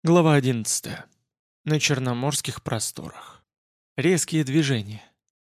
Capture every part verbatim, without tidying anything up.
Глава одиннадцатая. На Черноморских просторах. Резкие движения.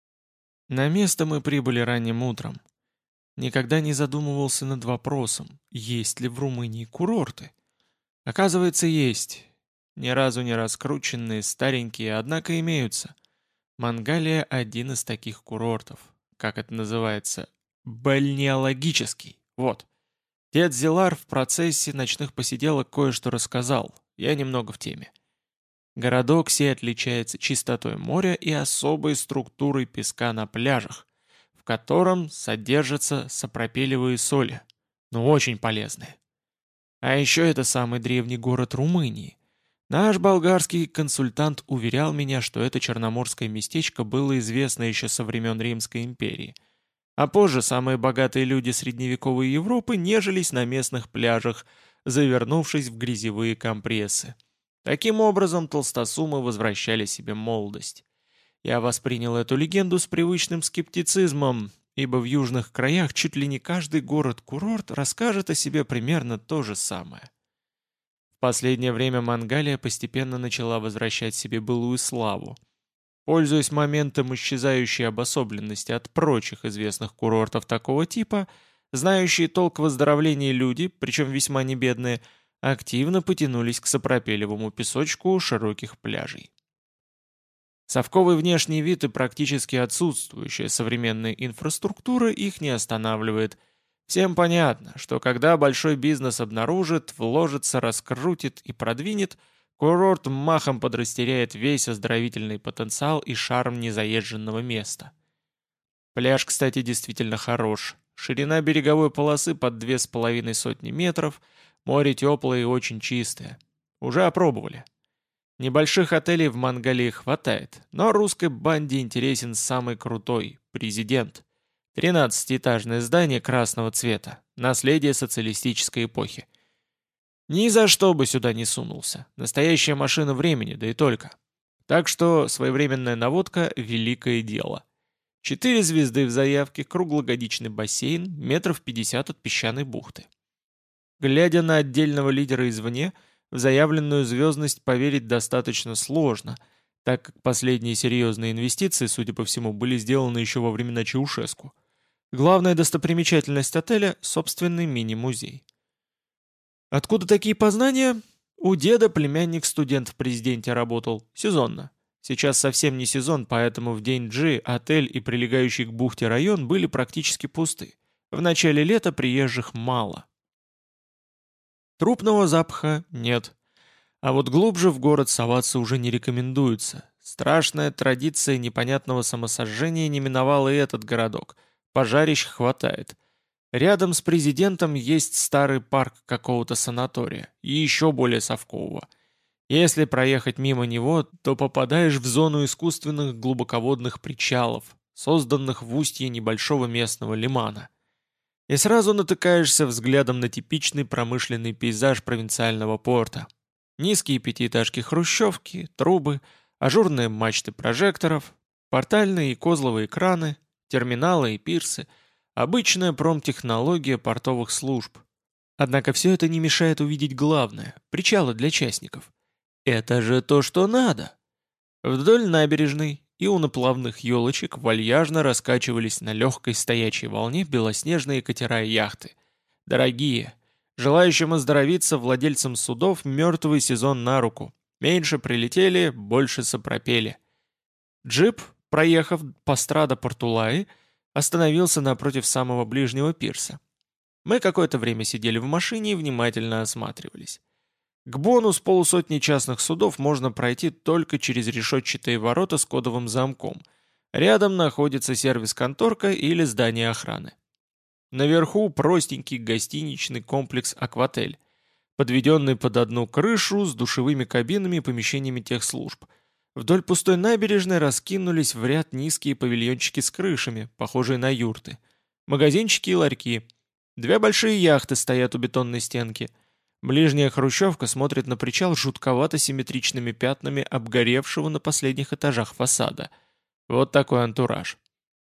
На место мы прибыли ранним утром. Никогда не задумывался над вопросом, есть ли в Румынии курорты. Оказывается, есть. Ни разу не раскрученные, старенькие, однако имеются. Мангалия — один из таких курортов. Как это называется? Бальнеологический. Вот. Дед Зилар в процессе ночных посиделок кое-что рассказал. Я немного в теме. Городок сей отличается чистотой моря и особой структурой песка на пляжах, в котором содержатся сапропелевые соли, но очень полезные. А еще это самый древний город Румынии. Наш болгарский консультант уверял меня, что это черноморское местечко было известно еще со времен Римской империи. А позже самые богатые люди средневековой Европы нежились на местных пляжах, завернувшись в грязевые компрессы. Таким образом, толстосумы возвращали себе молодость. Я воспринял эту легенду с привычным скептицизмом, ибо в южных краях чуть ли не каждый город-курорт расскажет о себе примерно то же самое. В последнее время Мангалия постепенно начала возвращать себе былую славу. Пользуясь моментом исчезающей обособленности от прочих известных курортов такого типа, знающие толк в выздоровлении люди, причем весьма небедные, активно потянулись к сапропелевому песочку широких пляжей. Совковый внешний вид и практически отсутствующая современная инфраструктура их не останавливает. Всем понятно, что когда большой бизнес обнаружит, вложится, раскрутит и продвинет, курорт махом подрастеряет весь оздоровительный потенциал и шарм незаезженного места. Пляж, кстати, действительно хорош. Ширина береговой полосы под две с половиной сотни метров, море теплое и очень чистое. Уже опробовали. Небольших отелей в Мангалии хватает, но русской банде интересен самый крутой – президент. Тринадцатиэтажное здание красного цвета, наследие социалистической эпохи. Ни за что бы сюда не сунулся. Настоящая машина времени, да и только. Так что своевременная наводка – великое дело. Четыре звезды в заявке, круглогодичный бассейн, метров пятьдесят от песчаной бухты. Глядя на отдельного лидера извне, в заявленную звездность поверить достаточно сложно, так как последние серьезные инвестиции, судя по всему, были сделаны еще во времена Чаушеску. Главная достопримечательность отеля – собственный мини-музей. Откуда такие познания? У деда племянник-студент в президенте работал, сезонно. Сейчас совсем не сезон, поэтому в день G отель и прилегающий к бухте район были практически пусты. В начале лета приезжих мало. Трупного запаха нет. А вот глубже в город соваться уже не рекомендуется. Страшная традиция непонятного самосожжения не миновала и этот городок. Пожарищ хватает. Рядом с президентом есть старый парк какого-то санатория, и еще более совкового. Если проехать мимо него, то попадаешь в зону искусственных глубоководных причалов, созданных в устье небольшого местного лимана. И сразу натыкаешься взглядом на типичный промышленный пейзаж провинциального порта. Низкие пятиэтажки-хрущевки, трубы, ажурные мачты прожекторов, портальные и козловые краны, терминалы и пирсы, обычная промтехнология портовых служб. Однако все это не мешает увидеть главное – причалы для частников. Это же то, что надо. Вдоль набережной и у наплавных елочек вальяжно раскачивались на легкой стоячей волне белоснежные катера и яхты. Дорогие. Желающим оздоровиться владельцам судов мертвый сезон на руку. Меньше прилетели, больше сопропели. Джип, проехав по страда Портулаи, остановился напротив самого ближнего пирса. Мы какое-то время сидели в машине и внимательно осматривались. К Бону с полусотни частных судов можно пройти только через решетчатые ворота с кодовым замком. Рядом находится сервис-конторка или здание охраны. Наверху простенький гостиничный комплекс «Акватель», подведенный под одну крышу с душевыми кабинами и помещениями техслужб. Вдоль пустой набережной раскинулись в ряд низкие павильончики с крышами, похожие на юрты. Магазинчики и ларьки. Две большие яхты стоят у бетонной стенки. Ближняя хрущевка смотрит на причал жутковато-симметричными пятнами обгоревшего на последних этажах фасада. Вот такой антураж.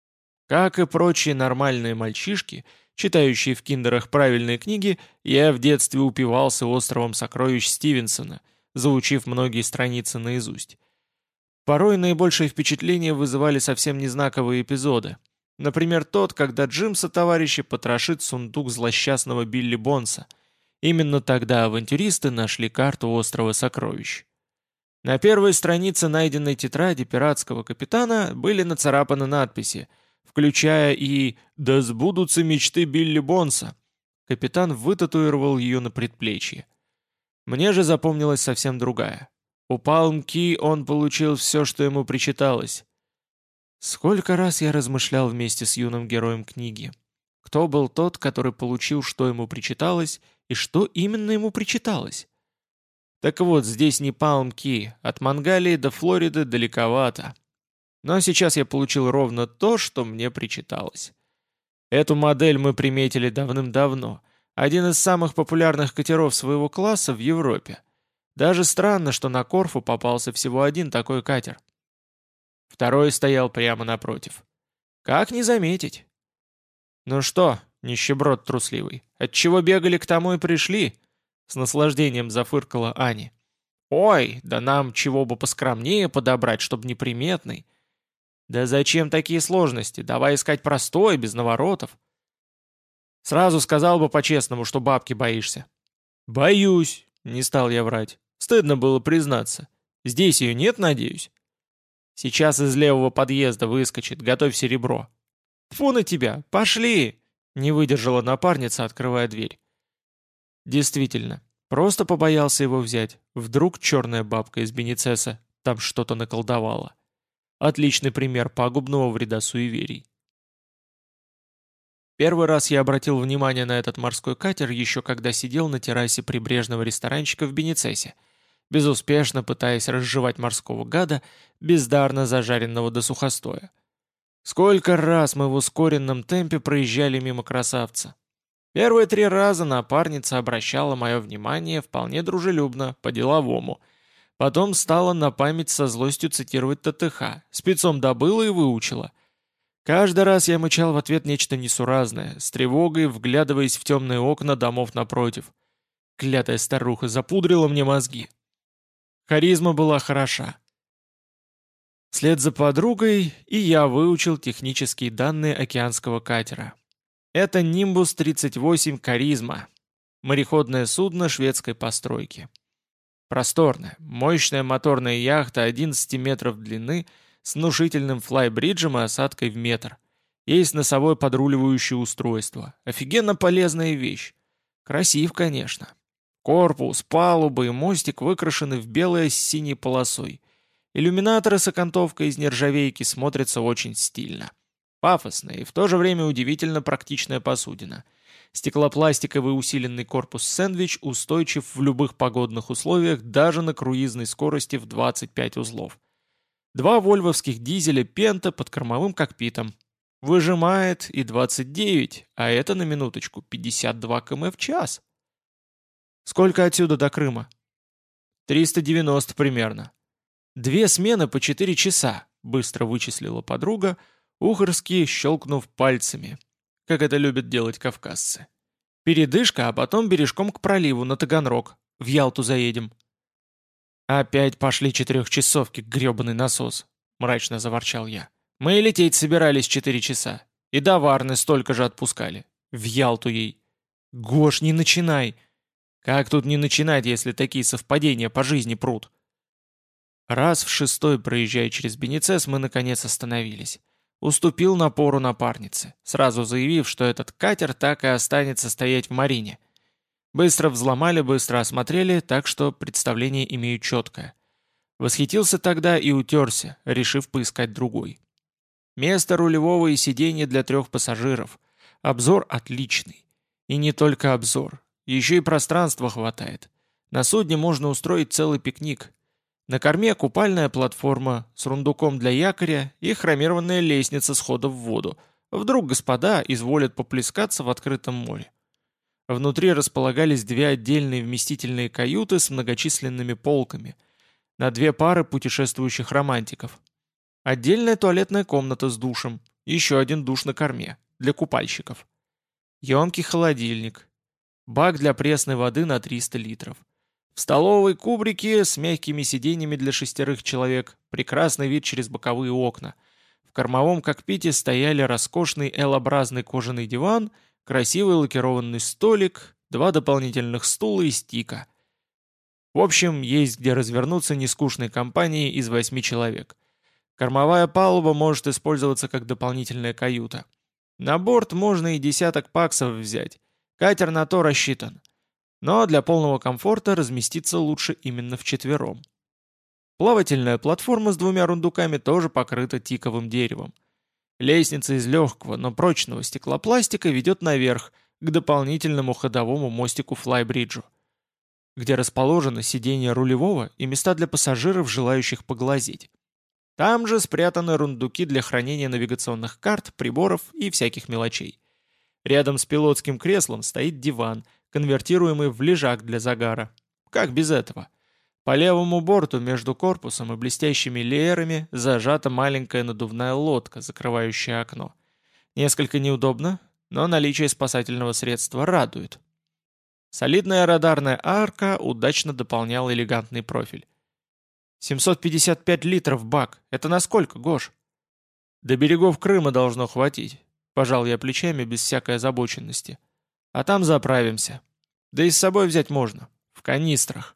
Как и прочие нормальные мальчишки, читающие в киндерах правильные книги, я в детстве упивался островом сокровищ Стивенсона, заучив многие страницы наизусть. Порой наибольшее впечатление вызывали совсем незнаковые эпизоды. Например, тот, когда Джим со товарищи потрошит сундук злосчастного Билли Бонса. Именно тогда авантюристы нашли карту острова сокровищ. На первой странице найденной тетради пиратского капитана были нацарапаны надписи, включая и «Да сбудутся мечты Билли Бонса». Капитан вытатуировал ее на предплечье. Мне же запомнилась совсем другая. У Палм-Ки он получил все, что ему причиталось. Сколько раз я размышлял вместе с юным героем книги. Кто был тот, который получил, что ему причиталось, и что именно ему причиталось? Так вот, здесь не Палм-Ки, от Мангалии до Флориды далековато. Но сейчас я получил ровно то, что мне причиталось. Эту модель мы приметили давным-давно. Один из самых популярных катеров своего класса в Европе. Даже странно, что на Корфу попался всего один такой катер. Второй стоял прямо напротив. Как не заметить? «Ну что, нищеброд трусливый, отчего бегали, к тому и пришли?» С наслаждением зафыркала Ани. «Ой, да нам чего бы поскромнее подобрать, чтоб неприметный». «Да зачем такие сложности? Давай искать простой, без наворотов». «Сразу сказал бы по-честному, что бабки боишься». «Боюсь», — не стал я врать. Стыдно было признаться. «Здесь ее нет, надеюсь?» «Сейчас из левого подъезда выскочит, готовь серебро». «Тьфу на тебя, пошли!» — не выдержала напарница, открывая дверь. Действительно, просто побоялся его взять. Вдруг черная бабка из Бенецеса там что-то наколдовала. Отличный пример пагубного вреда суеверий. Первый раз я обратил внимание на этот морской катер еще когда сидел на террасе прибрежного ресторанчика в Бенецесе, безуспешно пытаясь разжевать морского гада, бездарно зажаренного до сухостоя. Сколько раз мы в ускоренном темпе проезжали мимо красавца. Первые три раза напарница обращала мое внимание вполне дружелюбно, по-деловому. Потом стала на память со злостью цитировать ТТХ, спецом добыла и выучила. Каждый раз я мычал в ответ нечто несуразное, с тревогой вглядываясь в темные окна домов напротив. Клятая старуха запудрила мне мозги. Харизма была хороша. Вслед за подругой и я выучил технические данные океанского катера. Это Нимбус тридцать восемь «Каризма», мореходное судно шведской постройки. Просторная, мощная моторная яхта одиннадцать метров длины с внушительным флайбриджем и осадкой в метр. Есть носовое подруливающее устройство. Офигенно полезная вещь. Красив, конечно. Корпус, палубы и мостик выкрашены в белое с синей полосой. Иллюминаторы с окантовкой из нержавейки смотрятся очень стильно. Пафосная и в то же время удивительно практичная посудина. Стеклопластиковый усиленный корпус «Сэндвич» устойчив в любых погодных условиях даже на круизной скорости в двадцать пять узлов. Два вольвовских дизеля «Пента» под кормовым кокпитом. Выжимает и двадцать девять, а это на минуточку пятьдесят два километра в час. Сколько отсюда до Крыма? триста девяносто примерно. Две смены по четыре часа, быстро вычислила подруга, ухорски щелкнув пальцами, как это любят делать кавказцы. Передышка, а потом бережком к проливу на Таганрог. В Ялту заедем. Опять пошли четырехчасовки, гребаный насос, мрачно заворчал я. Мы и лететь собирались четыре часа. И до Варны столько же отпускали. В Ялту ей. Гош, не начинай. Как тут не начинать, если такие совпадения по жизни прут? Раз в шестой, проезжая через Бенецес, мы наконец остановились. Уступил напору напарницы, сразу заявив, что этот катер так и останется стоять в марине. Быстро взломали, быстро осмотрели, так что представление имею четкое. Восхитился тогда и утерся, решив поискать другой. Место рулевого и сиденья для трех пассажиров. Обзор отличный. И не только обзор, еще и пространства хватает. На судне можно устроить целый пикник. На корме купальная платформа с рундуком для якоря и хромированная лестница схода в воду. Вдруг господа изволят поплескаться в открытом море. Внутри располагались две отдельные вместительные каюты с многочисленными полками на две пары путешествующих романтиков. Отдельная туалетная комната с душем, еще один душ на корме, для купальщиков. Емкий холодильник. Бак для пресной воды на триста литров. В столовой кубрике с мягкими сиденьями для шестерых человек, прекрасный вид через боковые окна. В кормовом кокпите стояли роскошный L-образный кожаный диван, красивый лакированный столик, два дополнительных стула и стика. В общем, есть где развернуться нескучной компанией из восьми человек. Кормовая палуба может использоваться как дополнительная каюта. На борт можно и десяток паксов взять. Катер на то рассчитан. Но для полного комфорта разместиться лучше именно вчетвером. Плавательная платформа с двумя рундуками тоже покрыта тиковым деревом. Лестница из легкого, но прочного стеклопластика ведет наверх, к дополнительному ходовому мостику флайбриджу, где расположено сиденье рулевого и места для пассажиров, желающих поглазеть. Там же спрятаны рундуки для хранения навигационных карт, приборов и всяких мелочей. Рядом с пилотским креслом стоит диван, конвертируемый в лежак для загара. Как без этого? По левому борту между корпусом и блестящими леерами зажата маленькая надувная лодка, закрывающая окно. Несколько неудобно, но наличие спасательного средства радует. Солидная радарная арка удачно дополняла элегантный профиль. семьсот пятьдесят пять литров бак. Это насколько, Гош? До берегов Крыма должно хватить. Пожал я плечами без всякой озабоченности. А там заправимся. Да и с собой взять можно. В канистрах.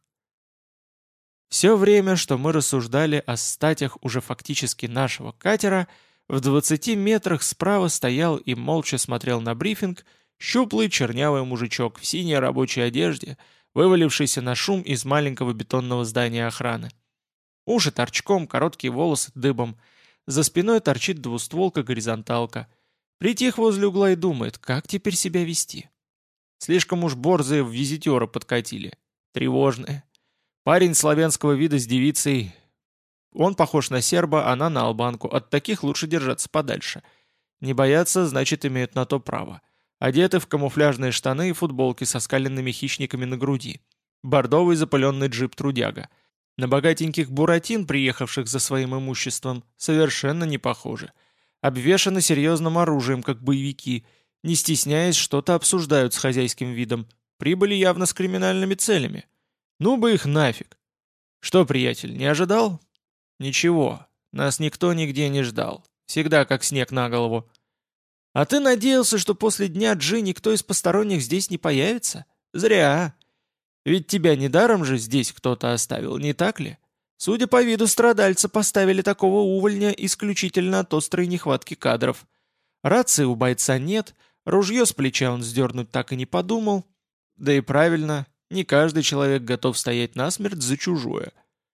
Все время, что мы рассуждали о статях уже фактически нашего катера, в двадцати метрах справа стоял и молча смотрел на брифинг щуплый чернявый мужичок в синей рабочей одежде, вывалившийся на шум из маленького бетонного здания охраны. Уши торчком, короткие волосы дыбом. За спиной торчит двустволка-горизонталка. Притих возле угла и думает, как теперь себя вести. Слишком уж борзые в визитера подкатили. Тревожные. Парень славянского вида с девицей. Он похож на серба, она на албанку. От таких лучше держаться подальше. Не боятся, значит, имеют на то право. Одеты в камуфляжные штаны и футболки со скаленными хищниками на груди. Бордовый запыленный джип-трудяга. На богатеньких буратин, приехавших за своим имуществом, совершенно не похожи. Обвешаны серьезным оружием, как боевики, не стесняясь, что-то обсуждают с хозяйским видом. Прибыли явно с криминальными целями. Ну бы их нафиг. Что, приятель, не ожидал? Ничего, нас никто нигде не ждал. Всегда как снег на голову. А ты надеялся, что после дня Джи никто из посторонних здесь не появится? Зря. Ведь тебя недаром же здесь кто-то оставил, не так ли? Судя по виду, страдальца поставили такого увольня исключительно от острой нехватки кадров. Рации у бойца нет, ружье с плеча он сдернуть так и не подумал. Да и правильно, не каждый человек готов стоять насмерть за чужое.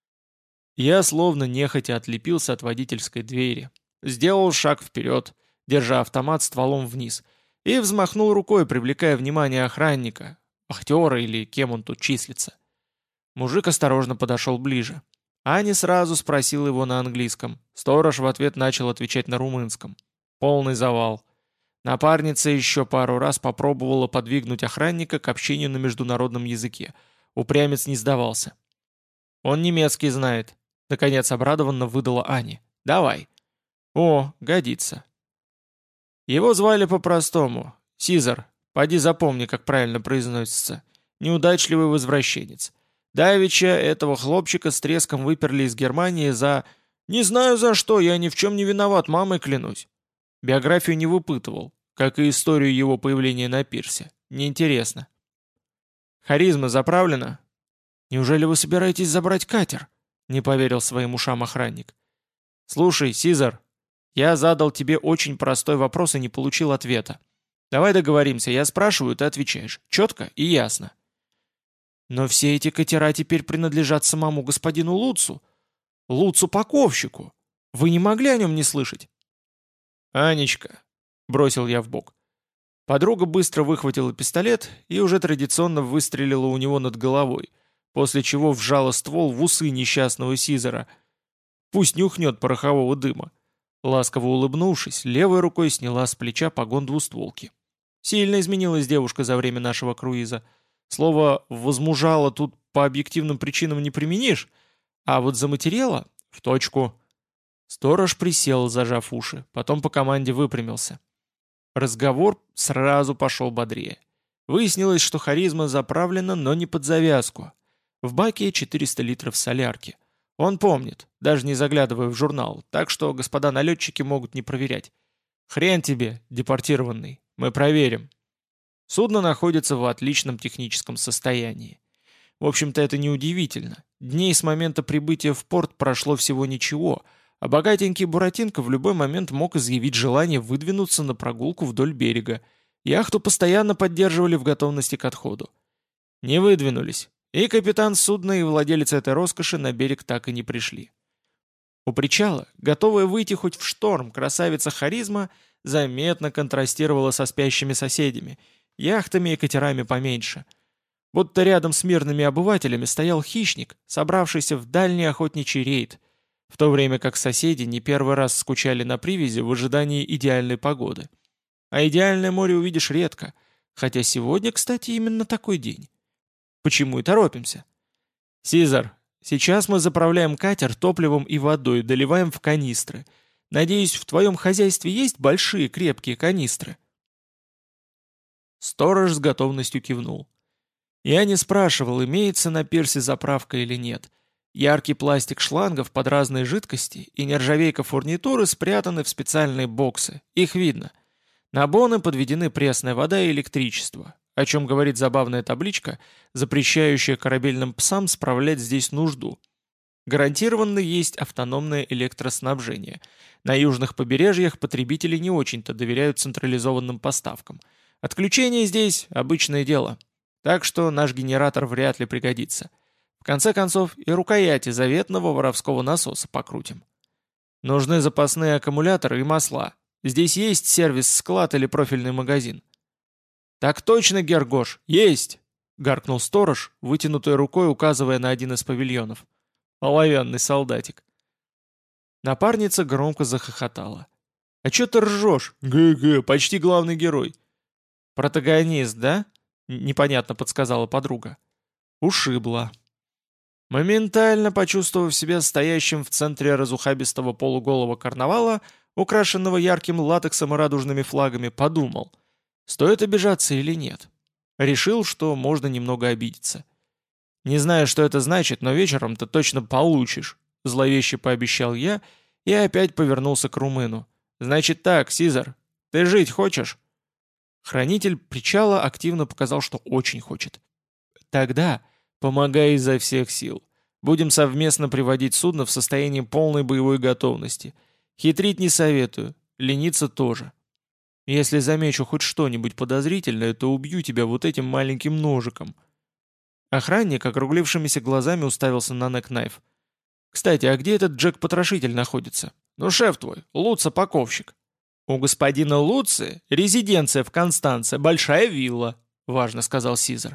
Я словно нехотя отлепился от водительской двери, сделал шаг вперед, держа автомат стволом вниз, и взмахнул рукой, привлекая внимание охранника, вахтера или кем он тут числится. Мужик осторожно подошел ближе. Аня сразу спросил его на английском. Сторож в ответ начал отвечать на румынском. Полный завал. Напарница еще пару раз попробовала подвигнуть охранника к общению на международном языке. Упрямец не сдавался. «Он немецкий знает», — наконец обрадованно выдала Аня. «Давай». «О, годится». Его звали по-простому. Сизар. Поди запомни, как правильно произносится. Неудачливый возвращенец. Давеча этого хлопчика с треском выперли из Германии за... Не знаю за что, я ни в чем не виноват, мамой клянусь. Биографию не выпытывал, как и историю его появления на пирсе. Неинтересно. Харизма заправлена? Неужели вы собираетесь забрать катер? Не поверил своим ушам охранник. Слушай, Сизар, я задал тебе очень простой вопрос и не получил ответа. Давай договоримся, я спрашиваю, ты отвечаешь. Четко и ясно. Но все эти катера теперь принадлежат самому господину Луцу. Луцу-паковщику. Вы не могли о нем не слышать? «Анечка», — бросил я вбок. Подруга быстро выхватила пистолет и уже традиционно выстрелила у него над головой, после чего вжала ствол в усы несчастного Сизера. Пусть нюхнет порохового дыма. Ласково улыбнувшись, левой рукой сняла с плеча погон двустволки. Сильно изменилась девушка за время нашего круиза. Слово «возмужала» тут по объективным причинам не применишь, а вот заматерела — в точку. Сторож присел, зажав уши, потом по команде выпрямился. Разговор сразу пошел бодрее. Выяснилось, что харизма заправлена, но не под завязку. В баке четыреста литров солярки. Он помнит, даже не заглядывая в журнал, так что господа налетчики могут не проверять. Хрен тебе, депортированный, мы проверим. Судно находится в отличном техническом состоянии. В общем-то, это неудивительно. Дней с момента прибытия в порт прошло всего ничего, а богатенький Буратинко в любой момент мог изъявить желание выдвинуться на прогулку вдоль берега. Яхту постоянно поддерживали в готовности к отходу. Не выдвинулись, и капитан судна и владелец этой роскоши на берег так и не пришли. У причала, готовая выйти хоть в шторм, красавица Харизма заметно контрастировала со спящими соседями, яхтами и катерами поменьше. Будто рядом с мирными обывателями стоял хищник, собравшийся в дальний охотничий рейд, в то время как соседи не первый раз скучали на привязи в ожидании идеальной погоды. А идеальное море увидишь редко, хотя сегодня, кстати, именно такой день. Почему и торопимся? Сизар, сейчас мы заправляем катер топливом и водой, доливаем в канистры. Надеюсь, в твоем хозяйстве есть большие крепкие канистры?» Сторож с готовностью кивнул. Я не спрашивал, имеется на пирсе заправка или нет. Яркий пластик шлангов под разные жидкости и нержавейка фурнитуры спрятаны в специальные боксы. Их видно. На боны подведены пресная вода и электричество, о чем говорит забавная табличка, запрещающая корабельным псам справлять здесь нужду. Гарантированно есть автономное электроснабжение. На южных побережьях потребители не очень-то доверяют централизованным поставкам. Отключение здесь – обычное дело. Так что наш генератор вряд ли пригодится. В конце концов, и рукояти заветного воровского насоса покрутим. Нужны запасные аккумуляторы и масла. Здесь есть сервис-склад или профильный магазин. «Так точно, Гергош, есть!» — гаркнул сторож, вытянутой рукой указывая на один из павильонов. Оловянный солдатик. Напарница громко захохотала. «А чё ты ржёшь? Гэ-гэ, почти главный герой». «Протагонист, да?» — непонятно подсказала подруга. Ушибла. Моментально почувствовав себя стоящим в центре разухабистого полуголого карнавала, украшенного ярким латексом и радужными флагами, подумал, стоит обижаться или нет. Решил, что можно немного обидеться. «Не знаю, что это значит, но вечером ты точно получишь», — зловеще пообещал я и опять повернулся к румыну. «Значит так, Сизар, ты жить хочешь?» Хранитель причала активно показал, что очень хочет. «Тогда помогай изо всех сил. Будем совместно приводить судно в состояние полной боевой готовности. Хитрить не советую, лениться тоже. Если замечу хоть что-нибудь подозрительное, то убью тебя вот этим маленьким ножиком». Охранник, округлившимися глазами, уставился на Некнайф. «Кстати, а где этот Джек-потрошитель находится? Ну, шеф твой, Луца-паковщик». «У господина Луцы резиденция в Констанце, большая вилла», — важно сказал Сизар.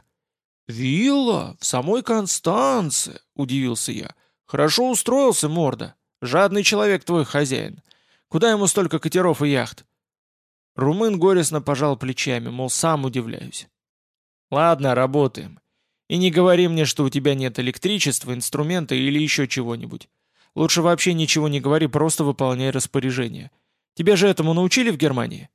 «Вилла? В самой Констанце?» — удивился я. «Хорошо устроился, морда. Жадный человек твой хозяин. Куда ему столько катеров и яхт?» Румын горестно пожал плечами, мол, сам удивляюсь. «Ладно, работаем. И не говори мне, что у тебя нет электричества, инструмента или еще чего-нибудь. Лучше вообще ничего не говори, просто выполняй распоряжение. Тебя же этому научили в Германии?»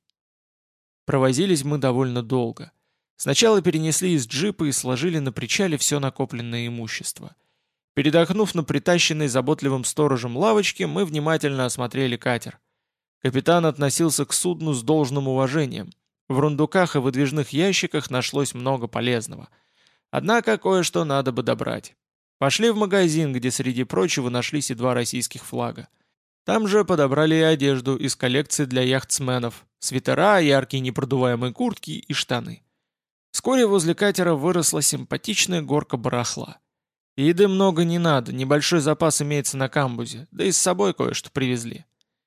Провозились мы довольно долго. Сначала перенесли из джипа и сложили на причале все накопленное имущество. Передохнув на притащенной заботливым сторожем лавочке, мы внимательно осмотрели катер. Капитан относился к судну с должным уважением. В рундуках и выдвижных ящиках нашлось много полезного. Однако кое-что надо бы добрать. Пошли в магазин, где среди прочего нашлись и два российских флага. Там же подобрали и одежду из коллекции для яхтсменов, свитера, яркие непродуваемые куртки и штаны. Вскоре возле катера выросла симпатичная горка барахла. Еды много не надо, небольшой запас имеется на камбузе, да и с собой кое-что привезли.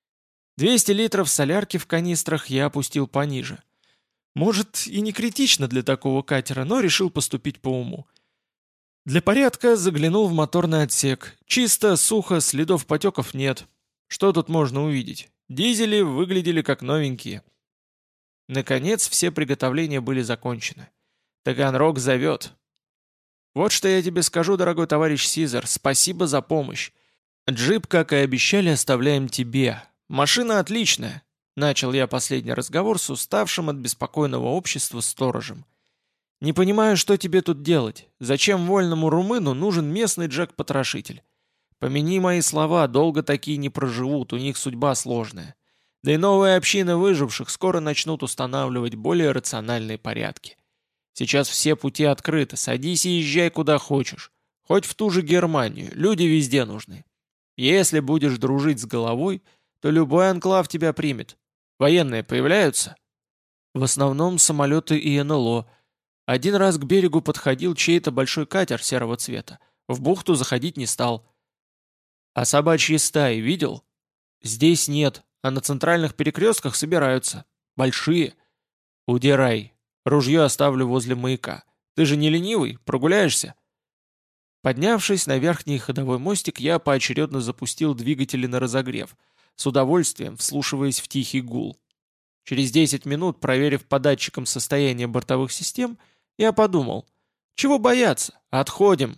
двести литров солярки в канистрах я опустил пониже. Может, и не критично для такого катера, но решил поступить по уму. Для порядка заглянул в моторный отсек. Чисто, сухо, следов потеков нет. Что тут можно увидеть? Дизели выглядели как новенькие. Наконец, все приготовления были закончены. Таганрог зовет. Вот что я тебе скажу, дорогой товарищ Сизар, спасибо за помощь. Джип, как и обещали, оставляем тебе. Машина отличная. Начал я последний разговор с уставшим от беспокойного общества сторожем. Не понимаю, что тебе тут делать. Зачем вольному румыну нужен местный Джек-потрошитель? Помяни мои слова, долго такие не проживут, у них судьба сложная. Да и новые общины выживших скоро начнут устанавливать более рациональные порядки. Сейчас все пути открыты, садись и езжай куда хочешь. Хоть в ту же Германию, люди везде нужны. Если будешь дружить с головой, то любой анклав тебя примет. Военные появляются? В основном самолеты и эн эл о. Один раз к берегу подходил чей-то большой катер серого цвета. В бухту заходить не стал. А собачьи стаи видел? Здесь нет, а на центральных перекрестках собираются. Большие. Удирай. Ружье оставлю возле маяка. Ты же не ленивый, прогуляешься? Поднявшись на верхний ходовой мостик, я поочередно запустил двигатели на разогрев, с удовольствием вслушиваясь в тихий гул. Через десять минут, проверив по датчикам состояние бортовых систем, я подумал, чего бояться, отходим.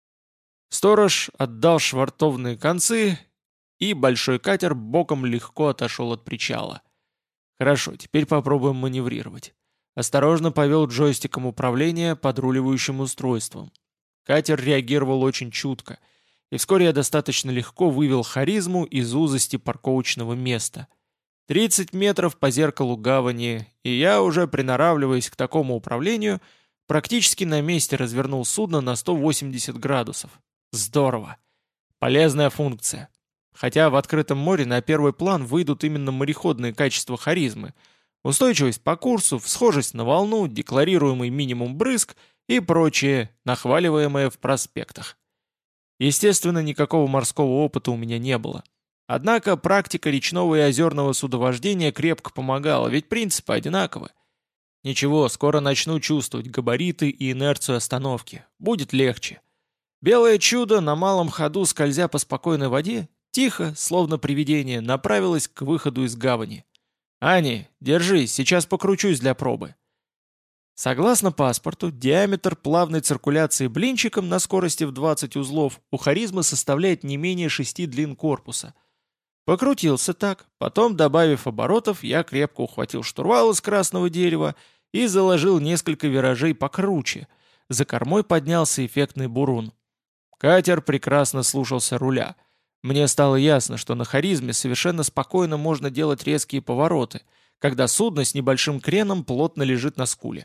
Сторож отдал швартовные концы, и большой катер боком легко отошел от причала. Хорошо, теперь попробуем маневрировать. Осторожно повел джойстиком управления подруливающим устройством. Катер реагировал очень чутко, и вскоре я достаточно легко вывел харизму из узости парковочного места. тридцать метров по зеркалу гавани, и я, уже приноравливаясь к такому управлению, практически на месте развернул судно на сто восемьдесят градусов. Здорово. Полезная функция. Хотя в открытом море на первый план выйдут именно мореходные качества харизмы. Устойчивость по курсу, схожесть на волну, декларируемый минимум брызг и прочее, нахваливаемое в проспектах. Естественно, никакого морского опыта у меня не было. Однако практика речного и озерного судовождения крепко помогала, ведь принципы одинаковы. Ничего, скоро начну чувствовать габариты и инерцию остановки. Будет легче. Белое чудо, на малом ходу скользя по спокойной воде, тихо, словно привидение, направилось к выходу из гавани. «Ани, держись, сейчас покручусь для пробы». Согласно паспорту, диаметр плавной циркуляции блинчиком на скорости в двадцать узлов у харизмы составляет не менее шести длин корпуса. Покрутился так, потом, добавив оборотов, я крепко ухватил штурвал из красного дерева и заложил несколько виражей покруче. За кормой поднялся эффектный бурун. Катер прекрасно слушался руля. Мне стало ясно, что на харизме совершенно спокойно можно делать резкие повороты, когда судно с небольшим креном плотно лежит на скуле.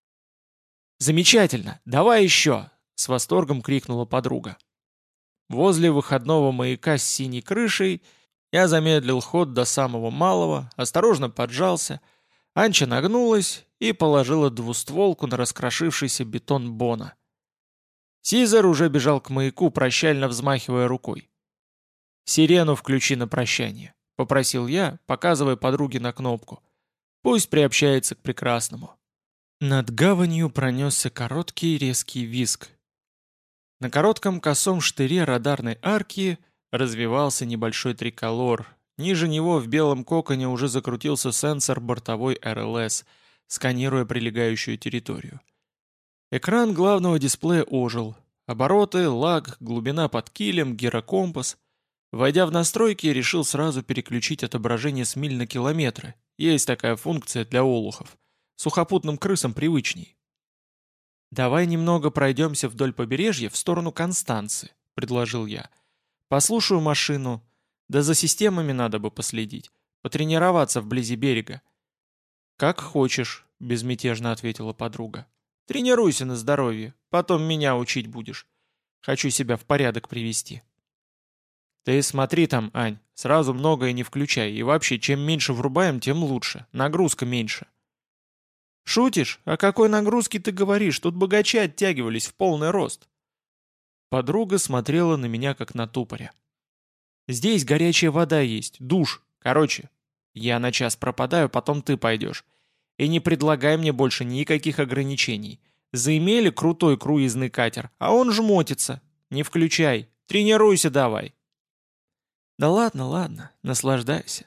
«Замечательно! Давай еще!» — с восторгом крикнула подруга. Возле выходного маяка с синей крышей я замедлил ход до самого малого, осторожно поджался. Анча нагнулась и положила двустволку на раскрошившийся бетон Бона. Сизер уже бежал к маяку, прощально взмахивая рукой. «Сирену включи на прощание», — попросил я, показывая подруге на кнопку. «Пусть приобщается к прекрасному». Над гаванью пронесся короткий резкий визг. На коротком косом штыре радарной арки развивался небольшой триколор. Ниже него в белом коконе уже закрутился сенсор бортовой эр эл эс, сканируя прилегающую территорию. Экран главного дисплея ожил. Обороты, лаг, глубина под килем, гирокомпас. Войдя в настройки, решил сразу переключить отображение с миль на километры. Есть такая функция для олухов. Сухопутным крысам привычней. «Давай немного пройдемся вдоль побережья в сторону Констанцы», — предложил я. «Послушаю машину. Да за системами надо бы последить. Потренироваться вблизи берега». «Как хочешь», — безмятежно ответила подруга. «Тренируйся на здоровье, потом меня учить будешь. Хочу себя в порядок привести». «Ты смотри там, Ань, сразу многое не включай, и вообще, чем меньше врубаем, тем лучше, нагрузка меньше». «Шутишь? О какой нагрузке ты говоришь? Тут богачи оттягивались в полный рост». Подруга смотрела на меня, как на тупоря. «Здесь горячая вода есть, душ. Короче, я на час пропадаю, потом ты пойдешь. И не предлагай мне больше никаких ограничений. Заимели крутой круизный катер, а он жмотится. Не включай, тренируйся давай». «Да ладно, ладно, наслаждайся».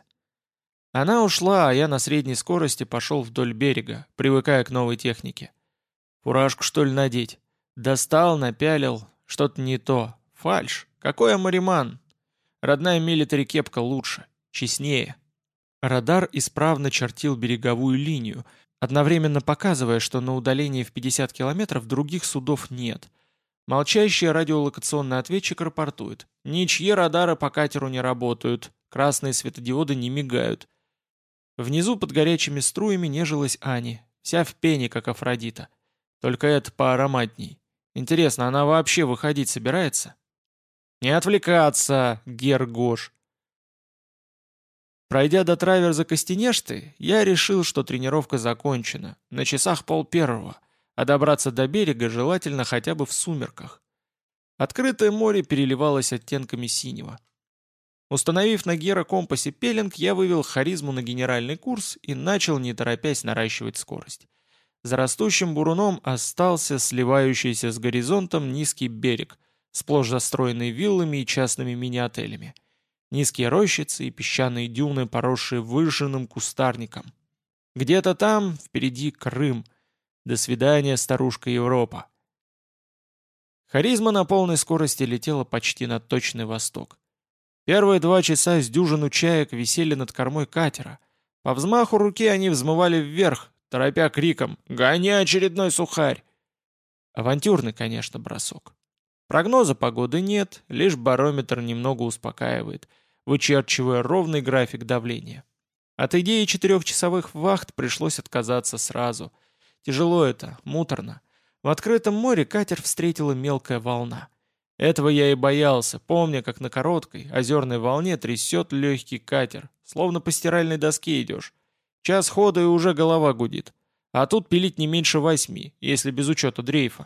Она ушла, а я на средней скорости пошел вдоль берега, привыкая к новой технике. Фуражку, что ли, надеть? Достал, напялил. Что-то не то. Фальшь. Какой я мариман? Родная милитари кепка лучше. Честнее. Радар исправно чертил береговую линию, одновременно показывая, что на удалении в пятьдесят километров других судов нет. Молчащий радиолокационный ответчик рапортует. Ничьи радары по катеру не работают, красные светодиоды не мигают. Внизу под горячими струями нежилась Ани, вся в пене, как Афродита. Только это поароматней. Интересно, она вообще выходить собирается? «Не отвлекаться, Гер Гош!» Пройдя до траверза Костенешты, я решил, что тренировка закончена, на часах пол первого, а добраться до берега желательно хотя бы в сумерках. Открытое море переливалось оттенками синего. Установив на гирокомпасе пеленг, я вывел харизму на генеральный курс и начал, не торопясь, наращивать скорость. За растущим буруном остался сливающийся с горизонтом низкий берег, сплошь застроенный виллами и частными мини-отелями. Низкие рощицы и песчаные дюны, поросшие выжженным кустарником. Где-то там, впереди, Крым. До свидания, старушка Европа. Харизма на полной скорости летела почти на точный восток. Первые два часа с дюжину чаек висели над кормой катера. По взмаху руки они взмывали вверх, торопя криком «Гони очередной сухарь!». Авантюрный, конечно, бросок. Прогноза погоды нет, лишь барометр немного успокаивает, вычерчивая ровный график давления. От идеи четырехчасовых вахт пришлось отказаться сразу. Тяжело это, муторно. В открытом море катер встретила мелкая волна. Этого я и боялся, помня, как на короткой, озерной волне трясет легкий катер, словно по стиральной доске идешь. Час хода и уже голова гудит. А тут пилить не меньше восьми, если без учета дрейфа.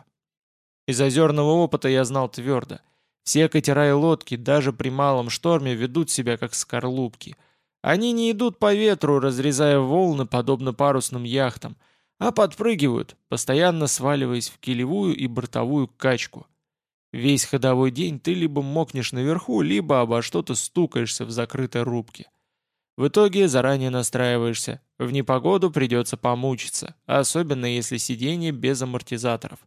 Из озерного опыта я знал твердо. Все катера и лодки, даже при малом шторме, ведут себя как скорлупки. Они не идут по ветру, разрезая волны, подобно парусным яхтам, а подпрыгивают, постоянно сваливаясь в килевую и бортовую качку. Весь ходовой день ты либо мокнешь наверху, либо обо что-то стукаешься в закрытой рубке. В итоге заранее настраиваешься. В непогоду придется помучиться, особенно если сиденье без амортизаторов.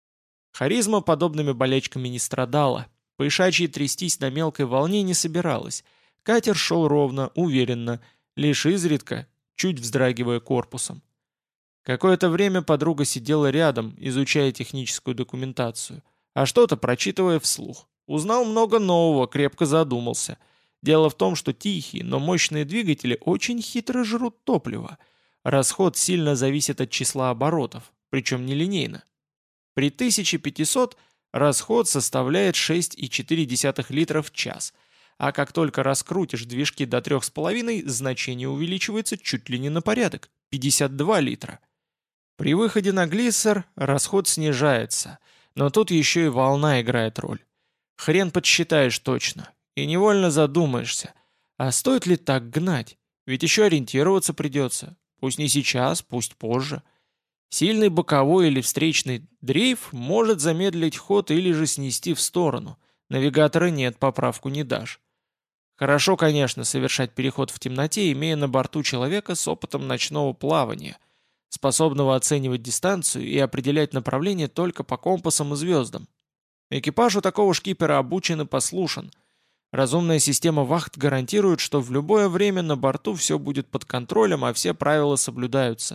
Харизма подобными болячками не страдала. Поишачьи трястись на мелкой волне не собиралась. Катер шел ровно, уверенно, лишь изредка, чуть вздрагивая корпусом. Какое-то время подруга сидела рядом, изучая техническую документацию, а что-то прочитывая вслух. Узнал много нового, крепко задумался. Дело в том, что тихие, но мощные двигатели очень хитро жрут топливо. Расход сильно зависит от числа оборотов, причем нелинейно. При тысяче пятисот расход составляет шесть целых четыре десятых литра в час, а как только раскрутишь движки до три с половиной, значение увеличивается чуть ли не на порядок – пятьдесят два литра. При выходе на глиссер расход снижается, но тут еще и волна играет роль. Хрен подсчитаешь точно, и невольно задумаешься, а стоит ли так гнать, ведь еще ориентироваться придется, пусть не сейчас, пусть позже. Сильный боковой или встречный дрейф может замедлить ход или же снести в сторону. Навигатора нет, поправку не дашь. Хорошо, конечно, совершать переход в темноте, имея на борту человека с опытом ночного плавания, способного оценивать дистанцию и определять направление только по компасам и звездам. Экипаж у такого шкипера обучен и послушен. Разумная система вахт гарантирует, что в любое время на борту все будет под контролем, а все правила соблюдаются.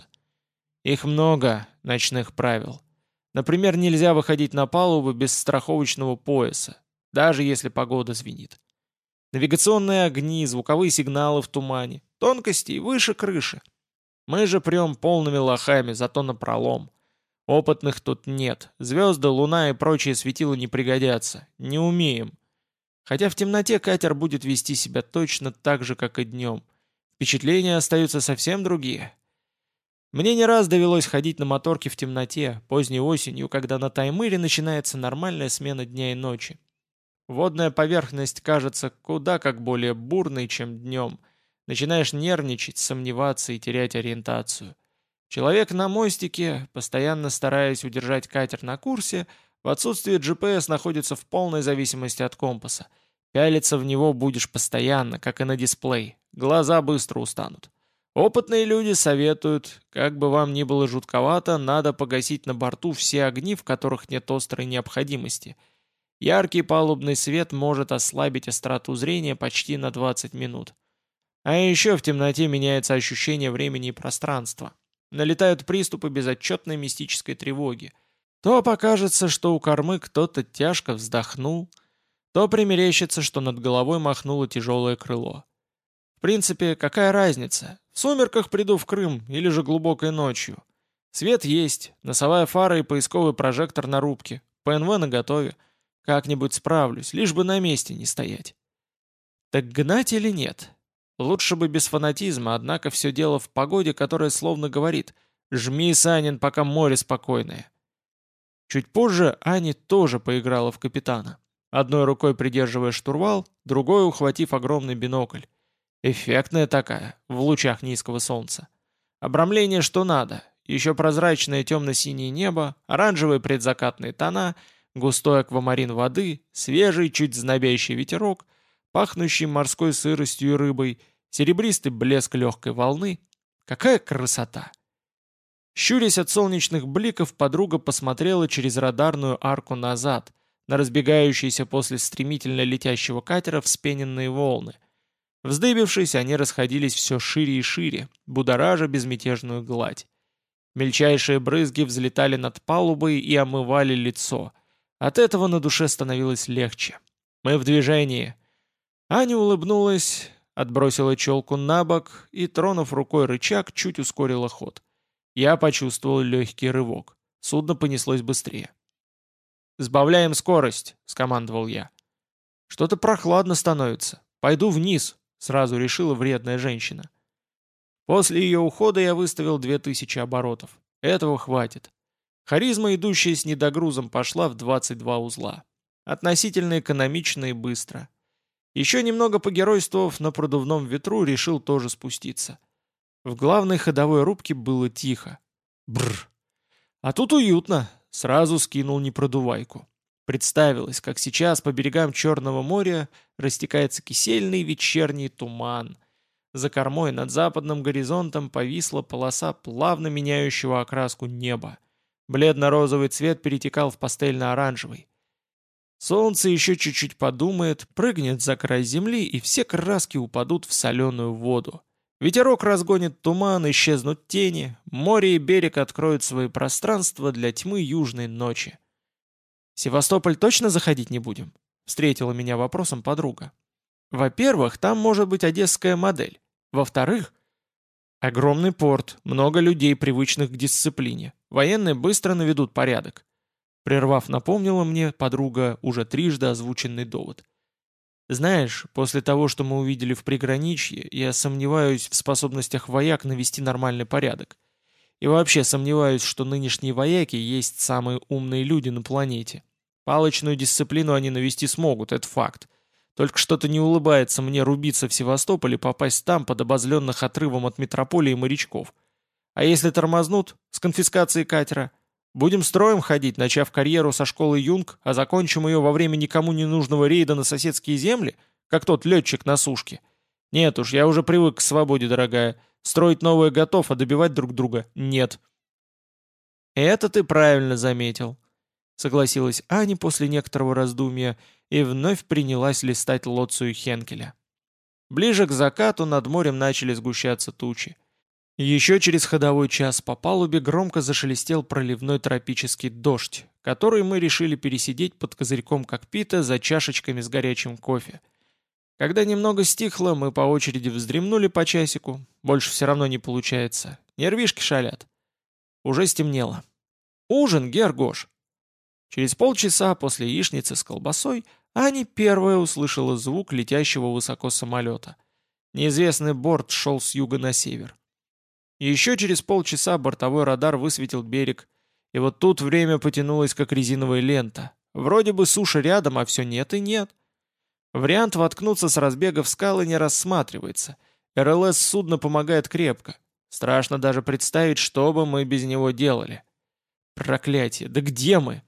Их много, ночных правил. Например, нельзя выходить на палубу без страховочного пояса, даже если погода звенит. Навигационные огни, звуковые сигналы в тумане, тонкости выше крыши. Мы же прем полными лохами, зато напролом. Опытных тут нет, звезды, луна и прочие светила не пригодятся, не умеем. Хотя в темноте катер будет вести себя точно так же, как и днем. Впечатления остаются совсем другие. Мне не раз довелось ходить на моторке в темноте, поздней осенью, когда на Таймыре начинается нормальная смена дня и ночи. Водная поверхность кажется куда как более бурной, чем днем. Начинаешь нервничать, сомневаться и терять ориентацию. Человек на мостике, постоянно стараясь удержать катер на курсе, в отсутствие джи пи эс находится в полной зависимости от компаса. Пялиться в него будешь постоянно, как и на дисплей. Глаза быстро устанут. Опытные люди советуют, как бы вам ни было жутковато, надо погасить на борту все огни, в которых нет острой необходимости. Яркий палубный свет может ослабить остроту зрения почти на двадцать минут. А еще в темноте меняется ощущение времени и пространства. Налетают приступы безотчетной мистической тревоги. То покажется, что у кормы кто-то тяжко вздохнул, то примерещится, что над головой махнуло тяжелое крыло. В принципе, какая разница? В сумерках приду в Крым или же глубокой ночью. Свет есть, носовая фара и поисковый прожектор на рубке, ПНВ наготове. Как-нибудь справлюсь, лишь бы на месте не стоять. Так гнать или нет? Лучше бы без фанатизма, однако все дело в погоде, которая словно говорит «Жми, Санин, пока море спокойное». Чуть позже Ани тоже поиграла в капитана. Одной рукой придерживая штурвал, другой ухватив огромный бинокль. Эффектная такая, в лучах низкого солнца. Обрамление что надо. Еще прозрачное темно-синее небо, оранжевые предзакатные тона, густой аквамарин воды, свежий, чуть знобящий ветерок, пахнущий морской сыростью и рыбой, серебристый блеск легкой волны. Какая красота! Щурясь от солнечных бликов, подруга посмотрела через радарную арку назад, на разбегающиеся после стремительно летящего катера вспененные волны. Вздыбившись, они расходились все шире и шире, будоража безмятежную гладь. Мельчайшие брызги взлетали над палубой и омывали лицо. От этого на душе становилось легче. Мы в движении. Аня улыбнулась, отбросила челку на бок и, тронув рукой рычаг, чуть ускорила ход. Я почувствовал легкий рывок. Судно понеслось быстрее. «Сбавляем скорость», — скомандовал я. «Что-то прохладно становится. Пойду вниз», — сразу решила вредная женщина. После ее ухода я выставил две тысячи оборотов. Этого хватит. Харизма, идущая с недогрузом, пошла в двадцать два узла. Относительно экономично и быстро. Еще немного погеройствовав на продувном ветру, решил тоже спуститься. В главной ходовой рубке было тихо. Бррр. А тут уютно. Сразу скинул непродувайку. Представилось, как сейчас по берегам Черного моря растекается кисельный вечерний туман. За кормой над западным горизонтом повисла полоса плавно меняющего окраску неба. Бледно-розовый цвет перетекал в пастельно-оранжевый. Солнце еще чуть-чуть подумает, прыгнет за край земли, и все краски упадут в соленую воду. Ветерок разгонит туман, исчезнут тени, море и берег откроют свои пространства для тьмы южной ночи. «Севастополь точно заходить не будем?» — встретила меня вопросом подруга. «Во-первых, там может быть одесская модель. Во-вторых, огромный порт, много людей, привычных к дисциплине. Военные быстро наведут порядок». Прервав, напомнила мне подруга уже трижды озвученный довод. «Знаешь, после того, что мы увидели в приграничье, я сомневаюсь в способностях вояк навести нормальный порядок. И вообще сомневаюсь, что нынешние вояки есть самые умные люди на планете. Палочную дисциплину они навести смогут, это факт. Только что-то не улыбается мне рубиться в Севастополь и попасть там под обозленных отрывом от метрополии морячков. А если тормознут, с конфискацией катера? Будем строем ходить, начав карьеру со школы Юнг, а закончим ее во время никому не нужного рейда на соседские земли, как тот летчик на сушке? Нет уж, я уже привык к свободе, дорогая. Строить новое готов, а добивать друг друга нет». «Это ты правильно заметил», — согласилась Аня после некоторого раздумья и вновь принялась листать лоцию Хенкеля. Ближе к закату над морем начали сгущаться тучи. Еще через ходовой час по палубе громко зашелестел проливной тропический дождь, который мы решили пересидеть под козырьком кокпита за чашечками с горячим кофе. Когда немного стихло, мы по очереди вздремнули по часику. Больше все равно не получается. Нервишки шалят. Уже стемнело. «Ужин, Гергош!» Через полчаса после яичницы с колбасой Аня первая услышала звук летящего высоко самолета. Неизвестный борт шел с юга на север. Еще через полчаса бортовой радар высветил берег, и вот тут время потянулось как резиновая лента. Вроде бы суша рядом, а все нет и нет. Вариант воткнуться с разбега в скалы не рассматривается. РЛС судно помогает крепко. Страшно даже представить, что бы мы без него делали. Проклятие, да где мы?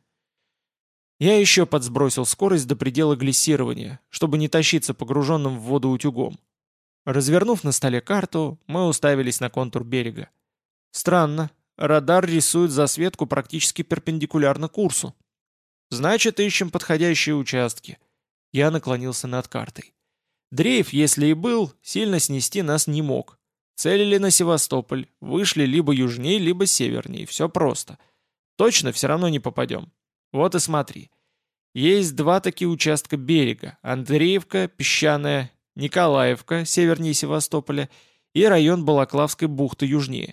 Я еще подсбросил скорость до предела глиссирования, чтобы не тащиться погруженным в воду утюгом. Развернув на столе карту, мы уставились на контур берега. Странно, радар рисует засветку практически перпендикулярно курсу. Значит, ищем подходящие участки. Я наклонился над картой. Дрейф, если и был, сильно снести нас не мог. Целили на Севастополь, вышли либо южнее, либо севернее, все просто. Точно все равно не попадем. Вот и смотри. Есть два такие участка берега: Андреевка, Песчаная, Николаевка, севернее Севастополя, и район Балаклавской бухты южнее.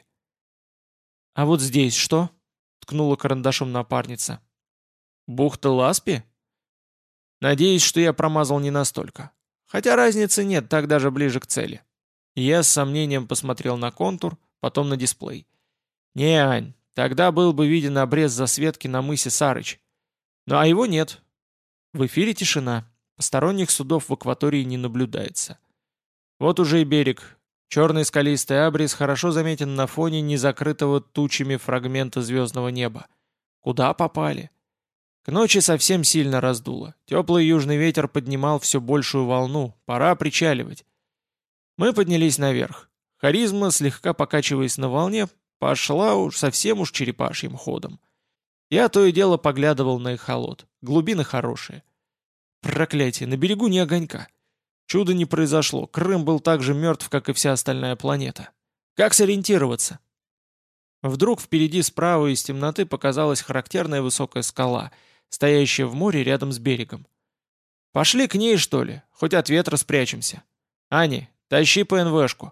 «А вот здесь что?» — ткнула карандашом напарница. «Бухта Ласпи?» Надеюсь, что я промазал не настолько. Хотя разницы нет, так даже ближе к цели. Я с сомнением посмотрел на контур, потом на дисплей. «Не, Ань, тогда был бы виден обрез засветки на мысе Сарыч. Ну а его нет. В эфире тишина. Посторонних судов в акватории не наблюдается. Вот уже и берег. Черный скалистый абрис хорошо заметен на фоне незакрытого тучами фрагмента звездного неба. Куда попали? К ночи совсем сильно раздуло. Теплый южный ветер поднимал все большую волну. Пора причаливать. Мы поднялись наверх. Харизма, слегка покачиваясь на волне, пошла уж совсем уж черепашьим ходом. Я то и дело поглядывал на эхолот. Глубины хорошие. Проклятие, на берегу ни огонька. Чудо не произошло. Крым был так же мертв, как и вся остальная планета. Как сориентироваться? Вдруг впереди справа из темноты показалась характерная высокая скала, стоящая в море рядом с берегом. Пошли к ней, что ли? Хоть от ветра спрячемся. Ани, тащи ПНВшку.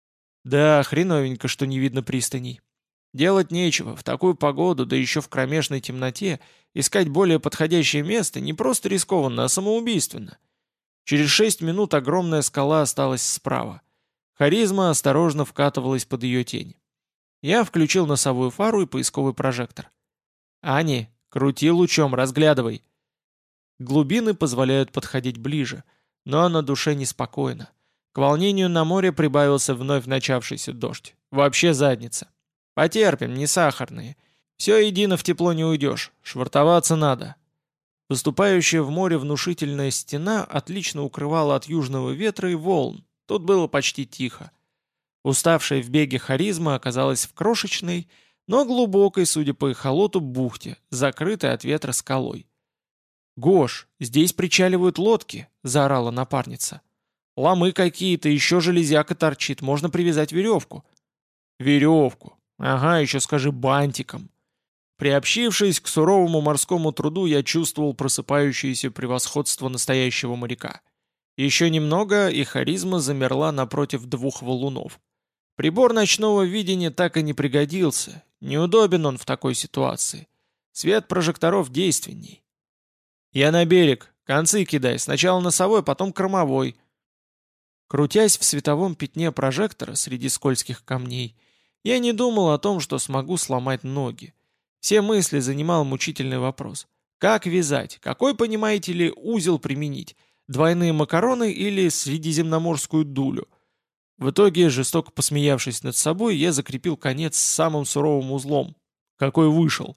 Да, хреновенько, что не видно пристаней. Делать нечего, в такую погоду, да еще в кромешной темноте, искать более подходящее место не просто рискованно, а самоубийственно. Через шесть минут огромная скала осталась справа. Харизма осторожно вкатывалась под ее тень. Я включил носовую фару и поисковый прожектор. «Ани, крути лучом, разглядывай». Глубины позволяют подходить ближе, но на душе неспокойно. К волнению на море прибавился вновь начавшийся дождь. Вообще задница. Потерпим, не сахарные. Все едино в тепло не уйдешь, швартоваться надо. Выступающая в море внушительная стена отлично укрывала от южного ветра и волн. Тут было почти тихо. Уставшая в беге харизма оказалась в крошечной, но глубокой, судя по эхолоту, бухте, закрытой от ветра скалой. «Гош, здесь причаливают лодки!» — заорала напарница. «Ломы какие-то, еще железяка торчит, можно привязать веревку». «Веревку! Ага, еще скажи бантиком!» Приобщившись к суровому морскому труду, я чувствовал просыпающееся превосходство настоящего моряка. Еще немного, и харизма замерла напротив двух валунов. Прибор ночного видения так и не пригодился. Неудобен он в такой ситуации. Свет прожекторов действенней. «Я на берег. Концы кидай. Сначала носовой, потом кормовой». Крутясь в световом пятне прожектора среди скользких камней, я не думал о том, что смогу сломать ноги. Все мысли занимал мучительный вопрос. Как вязать? Какой, понимаете ли, узел применить? Двойные макароны или средиземноморскую дулю? В итоге, жестоко посмеявшись над собой, я закрепил конец с самым суровым узлом, какой вышел.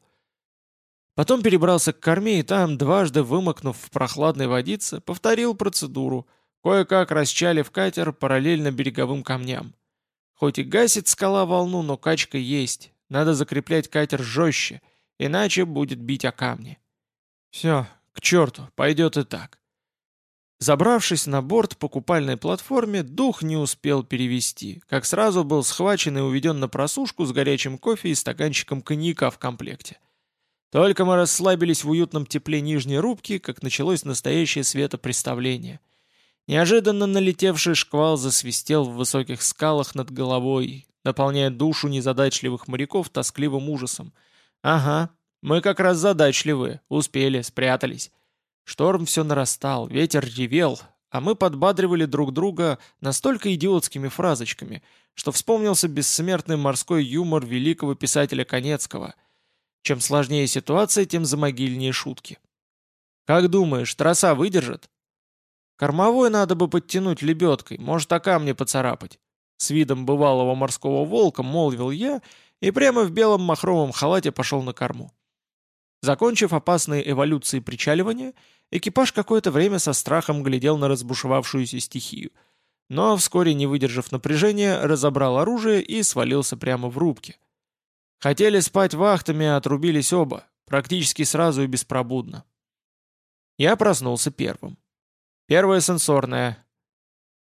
Потом перебрался к корме и там, дважды вымокнув в прохладной водице, повторил процедуру, кое-как расчалив катер параллельно береговым камням. Хоть и гасит скала волну, но качка есть. Надо закреплять катер жестче, иначе будет бить о камни. Все, к черту, пойдет и так. Забравшись на борт по купальной платформе, дух не успел перевести, как сразу был схвачен и уведен на просушку с горячим кофе и стаканчиком коньяка в комплекте. Только мы расслабились в уютном тепле нижней рубки, как началось настоящее светопреставление. Неожиданно налетевший шквал засвистел в высоких скалах над головой, наполняя душу незадачливых моряков тоскливым ужасом. Ага, мы как раз задачливые, успели, спрятались. Шторм все нарастал, ветер ревел, а мы подбадривали друг друга настолько идиотскими фразочками, что вспомнился бессмертный морской юмор великого писателя Канецкого. Чем сложнее ситуация, тем замогильнее шутки. «Как думаешь, троса выдержит?» «Кормовой надо бы подтянуть лебедкой, может, о камни поцарапать». С видом бывалого морского волка молвил я и прямо в белом махровом халате пошел на корму. Закончив опасные эволюции причаливания, экипаж какое-то время со страхом глядел на разбушевавшуюся стихию, но, вскоре не выдержав напряжения, разобрал оружие и свалился прямо в рубке. Хотели спать вахтами, а отрубились оба, практически сразу и беспробудно. Я проснулся первым. Первое сенсорное.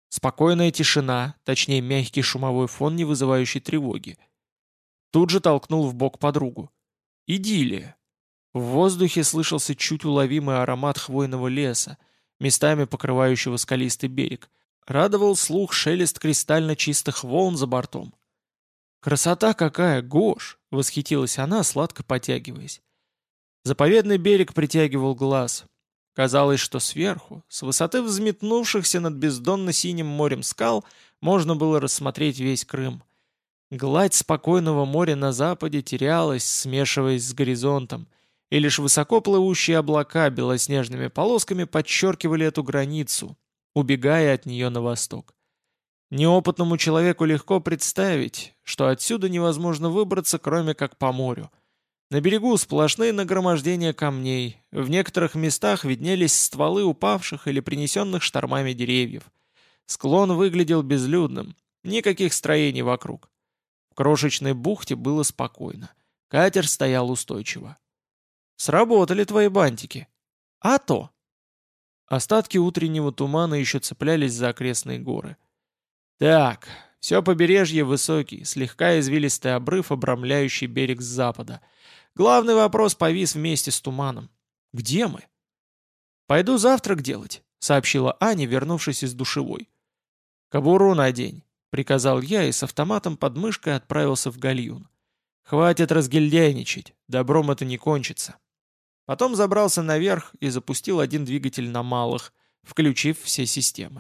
Спокойная тишина, точнее мягкий шумовой фон, не вызывающий тревоги. Тут же толкнул в бок подругу. Идиллия. В воздухе слышался чуть уловимый аромат хвойного леса, местами покрывающего скалистый берег. Радовал слух шелест кристально чистых волн за бортом. «Красота какая, Гош!» — восхитилась она, сладко потягиваясь. Заповедный берег притягивал глаз. Казалось, что сверху, с высоты взметнувшихся над бездонно-синим морем скал, можно было рассмотреть весь Крым. Гладь спокойного моря на западе терялась, смешиваясь с горизонтом, и лишь высоко плывущие облака белоснежными полосками подчеркивали эту границу, убегая от нее на восток. Неопытному человеку легко представить, что отсюда невозможно выбраться, кроме как по морю. На берегу сплошные нагромождения камней, в некоторых местах виднелись стволы упавших или принесенных штормами деревьев. Склон выглядел безлюдным, никаких строений вокруг. В крошечной бухте было спокойно, катер стоял устойчиво. «Сработали твои бантики!» «А то!» Остатки утреннего тумана еще цеплялись за окрестные горы. «Так, все побережье высокий, слегка извилистый обрыв, обрамляющий берег с запада. Главный вопрос повис вместе с туманом. Где мы?» «Пойду завтрак делать», — сообщила Аня, вернувшись из душевой. «Кобуру надень», — приказал я и с автоматом под мышкой отправился в гальюн. «Хватит разгильдяйничать, добром это не кончится». Потом забрался наверх и запустил один двигатель на малых, включив все системы.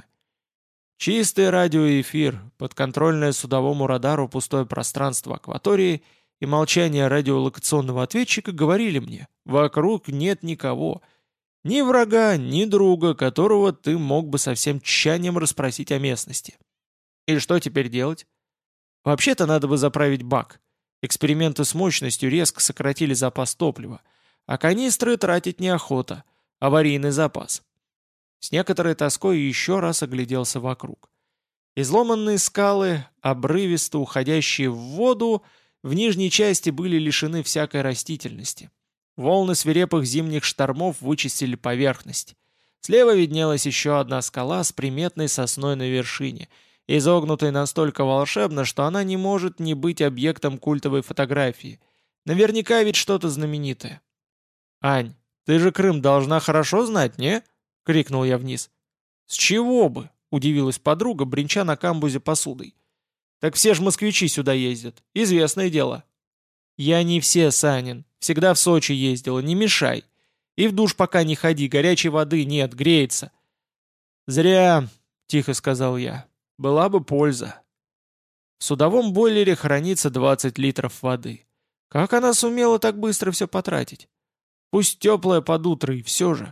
Чистый радиоэфир, подконтрольное судовому радару пустое пространство акватории и молчание радиолокационного ответчика говорили мне, вокруг нет никого, ни врага, ни друга, которого ты мог бы со всем тщанием расспросить о местности. И что теперь делать? Вообще-то надо бы заправить бак. Эксперименты с мощностью резко сократили запас топлива, а канистры тратить неохота, аварийный запас. С некоторой тоской еще раз огляделся вокруг. Изломанные скалы, обрывисто уходящие в воду, в нижней части были лишены всякой растительности. Волны свирепых зимних штормов вычистили поверхность. Слева виднелась еще одна скала с приметной сосной на вершине, изогнутой настолько волшебно, что она не может не быть объектом культовой фотографии. Наверняка ведь что-то знаменитое. «Ань, ты же Крым должна хорошо знать, не?» — крикнул я вниз. «С чего бы?» — удивилась подруга, бренча на камбузе посудой. «Так все ж москвичи сюда ездят. Известное дело». «Я не все, Санин. Всегда в Сочи ездила, не мешай. И в душ пока не ходи, горячей воды нет, греется». «Зря», — тихо сказал я. «Была бы польза». В судовом бойлере хранится двадцать литров воды. Как она сумела так быстро все потратить? Пусть теплая под утро и все же.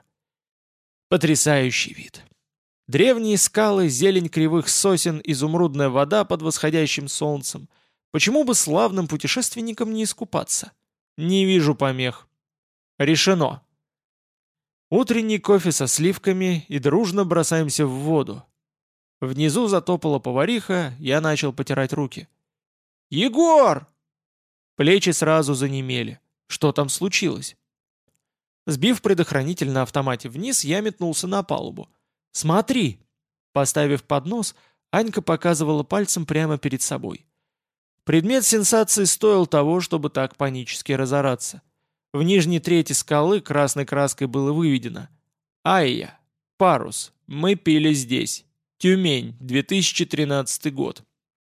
Потрясающий вид. Древние скалы, зелень кривых сосен, изумрудная вода под восходящим солнцем. Почему бы славным путешественникам не искупаться? Не вижу помех. Решено. Утренний кофе со сливками и дружно бросаемся в воду. Внизу затопала повариха, я начал потирать руки. «Егор!» Плечи сразу занемели. Что там случилось? Сбив предохранитель на автомате вниз, я метнулся на палубу. «Смотри!» Поставив поднос, Анька показывала пальцем прямо перед собой. Предмет сенсации стоил того, чтобы так панически разораться. В нижней трети скалы красной краской было выведено: «Айя, парус, мы пили здесь. Тюмень, две тысячи тринадцатый год».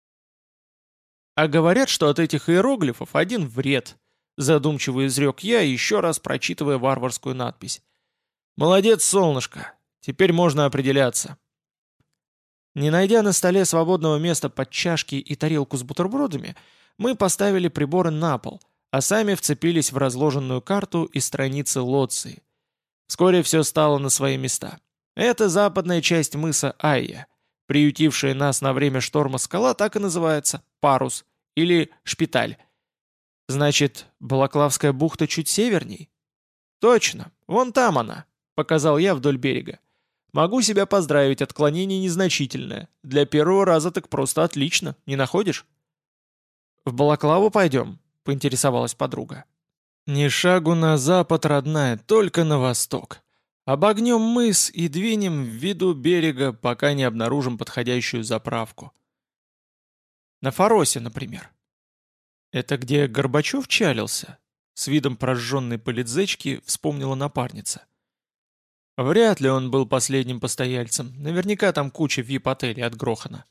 А говорят, что от этих иероглифов один вред. Задумчиво изрек я, еще раз прочитывая варварскую надпись. «Молодец, солнышко. Теперь можно определяться». Не найдя на столе свободного места под чашки и тарелку с бутербродами, мы поставили приборы на пол, а сами вцепились в разложенную карту и страницы Лоции. Вскоре все стало на свои места. Это западная часть мыса Айя. Приютившая нас на время шторма скала так и называется — парус или шпиталь. Значит, Балаклавская бухта чуть северней? Точно, вон там она, показал я вдоль берега. Могу себя поздравить, отклонение незначительное. Для первого раза так просто отлично, не находишь? В Балаклаву пойдем, поинтересовалась подруга. Ни шагу на запад, родная, только на восток. Обогнем мыс и двинем в виду берега, пока не обнаружим подходящую заправку. На Фаросе, например. Это где Горбачев чалился? С видом прожженной политзечки вспомнила напарница. Вряд ли он был последним постояльцем. Наверняка там куча вип-отелей от Грохана.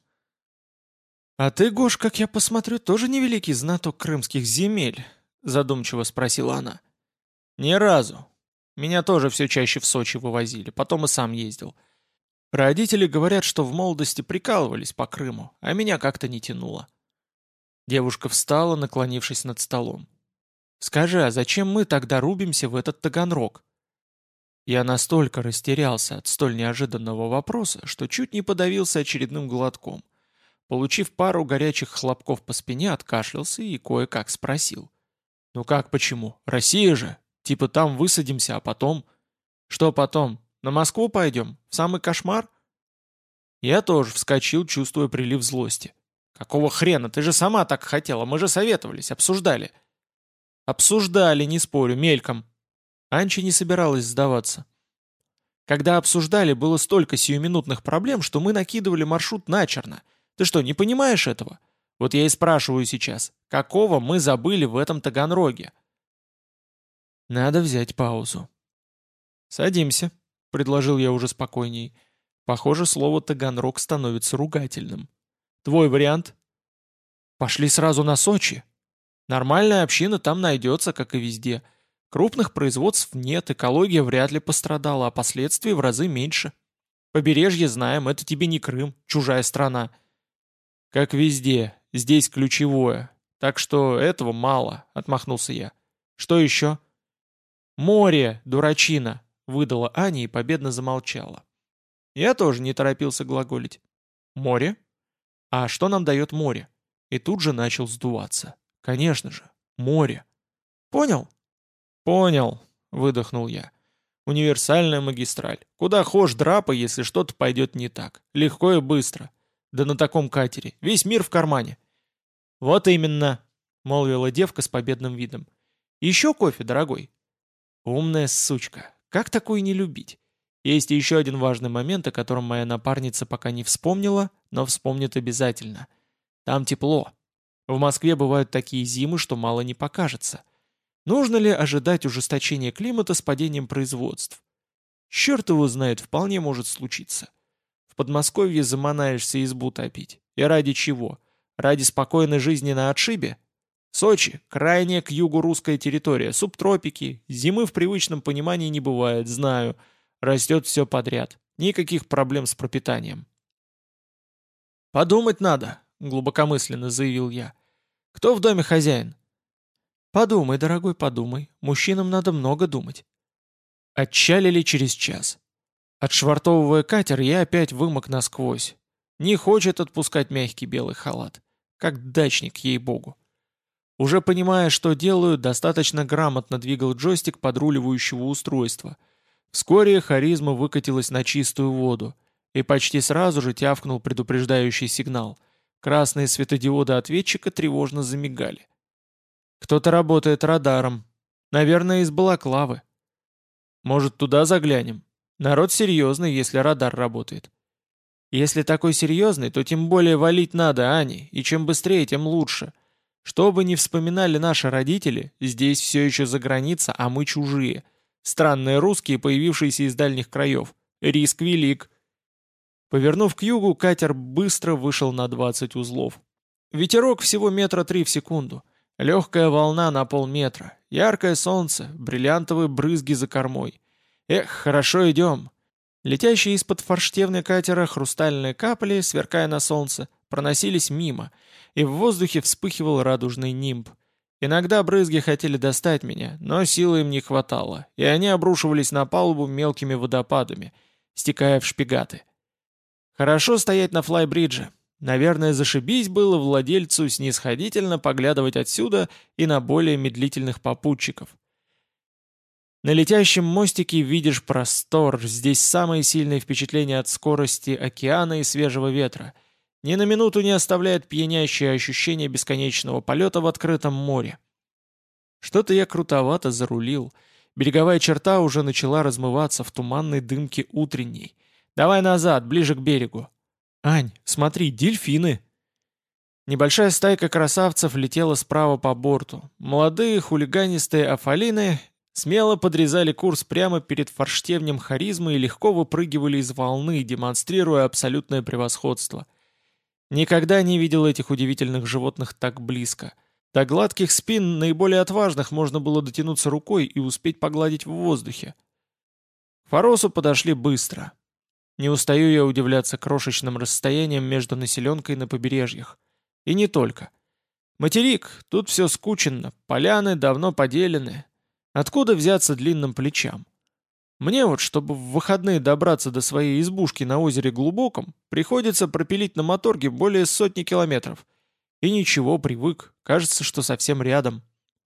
«А ты, Гош, как я посмотрю, тоже невеликий знаток крымских земель?» Задумчиво спросила она. «Ни разу. Меня тоже все чаще в Сочи вывозили, потом и сам ездил. Родители говорят, что в молодости прикалывались по Крыму, а меня как-то не тянуло». Девушка встала, наклонившись над столом. «Скажи, а зачем мы тогда рубимся в этот Таганрог?» Я настолько растерялся от столь неожиданного вопроса, что чуть не подавился очередным глотком. Получив пару горячих хлопков по спине, откашлялся и кое-как спросил. «Ну как почему? Россия же! Типа там высадимся, а потом...» «Что потом? На Москву пойдем? В самый кошмар?» Я тоже вскочил, чувствуя прилив злости. «Какого хрена? Ты же сама так хотела, мы же советовались, обсуждали». «Обсуждали, не спорю, мельком». Анча не собиралась сдаваться. «Когда обсуждали, было столько сиюминутных проблем, что мы накидывали маршрут начерно. Ты что, не понимаешь этого? Вот я и спрашиваю сейчас, какого мы забыли в этом Таганроге?» Надо взять паузу. «Садимся», — предложил я уже спокойней. Похоже, слово «Таганрог» становится ругательным. «Твой вариант?» «Пошли сразу на Сочи. Нормальная община там найдется, как и везде. Крупных производств нет, экология вряд ли пострадала, а последствий в разы меньше. Побережье знаем, это тебе не Крым, чужая страна». «Как везде, здесь ключевое. Так что этого мало», — отмахнулся я. «Что еще?» «Море, дурачина», — выдала Аня и победно замолчала. Я тоже не торопился глаголить. «Море? А что нам дает море?» И тут же начал сдуваться. «Конечно же, море». «Понял?» «Понял», — выдохнул я. «Универсальная магистраль. Куда хошь драпа, если что-то пойдет не так. Легко и быстро. Да на таком катере. Весь мир в кармане». «Вот именно», — молвила девка с победным видом. «Еще кофе, дорогой?» «Умная сучка. Как такую не любить?» Есть еще один важный момент, о котором моя напарница пока не вспомнила, но вспомнит обязательно. Там тепло. В Москве бывают такие зимы, что мало не покажется. Нужно ли ожидать ужесточения климата с падением производств? Черт его знает, вполне может случиться. В Подмосковье заманаешься избу топить. И ради чего? Ради спокойной жизни на отшибе? Сочи — крайняя к югу русская территория, субтропики, зимы в привычном понимании не бывает, знаю. Растет все подряд, никаких проблем с пропитанием. «Подумать надо», — глубокомысленно заявил я. «Кто в доме хозяин?» «Подумай, дорогой, подумай. Мужчинам надо много думать». Отчалили через час. Отшвартовывая катер, я опять вымок насквозь. Не хочет отпускать мягкий белый халат. Как дачник, ей-богу. Уже понимая, что делаю, достаточно грамотно двигал джойстик подруливающего устройства. Вскоре харизма выкатилась на чистую воду, и почти сразу же тявкнул предупреждающий сигнал. Красные светодиоды ответчика тревожно замигали. Кто-то работает радаром. Наверное, из Балаклавы. Может, туда заглянем? Народ серьезный, если радар работает. Если такой серьезный, то тем более валить надо, Ани, и чем быстрее, тем лучше. Что бы ни вспоминали наши родители, здесь все еще за граница, а мы чужие. Странные русские, появившиеся из дальних краев. Риск велик. Повернув к югу, катер быстро вышел на двадцать узлов. Ветерок всего метра три в секунду. Легкая волна на полметра. Яркое солнце, бриллиантовые брызги за кормой. Эх, хорошо идем. Летящие из-под форштевны катера хрустальные капли, сверкая на солнце, проносились мимо, и в воздухе вспыхивал радужный нимб. Иногда брызги хотели достать меня, но силы им не хватало, и они обрушивались на палубу мелкими водопадами, стекая в шпигаты. Хорошо стоять на флайбридже. Наверное, зашибись было владельцу снисходительно поглядывать отсюда и на более медлительных попутчиков. На летящем мостике видишь простор, здесь самые сильные впечатления от скорости океана и свежего ветра. Ни на минуту не оставляет пьянящее ощущение бесконечного полета в открытом море. Что-то я крутовато зарулил. Береговая черта уже начала размываться в туманной дымке утренней. «Давай назад, ближе к берегу». «Ань, смотри, дельфины!» Небольшая стайка красавцев летела справа по борту. Молодые хулиганистые афалины смело подрезали курс прямо перед форштевнем харизмы и легко выпрыгивали из волны, демонстрируя абсолютное превосходство. Никогда не видел этих удивительных животных так близко. До гладких спин наиболее отважных можно было дотянуться рукой и успеть погладить в воздухе. К Форосу подошли быстро. Не устаю я удивляться крошечным расстояниям между населенкой на побережьях. И не только. Материк, тут все скученно, поляны давно поделены. Откуда взяться длинным плечам? Мне вот, чтобы в выходные добраться до своей избушки на озере Глубоком, приходится пропилить на моторге более сотни километров. И ничего, привык, кажется, что совсем рядом.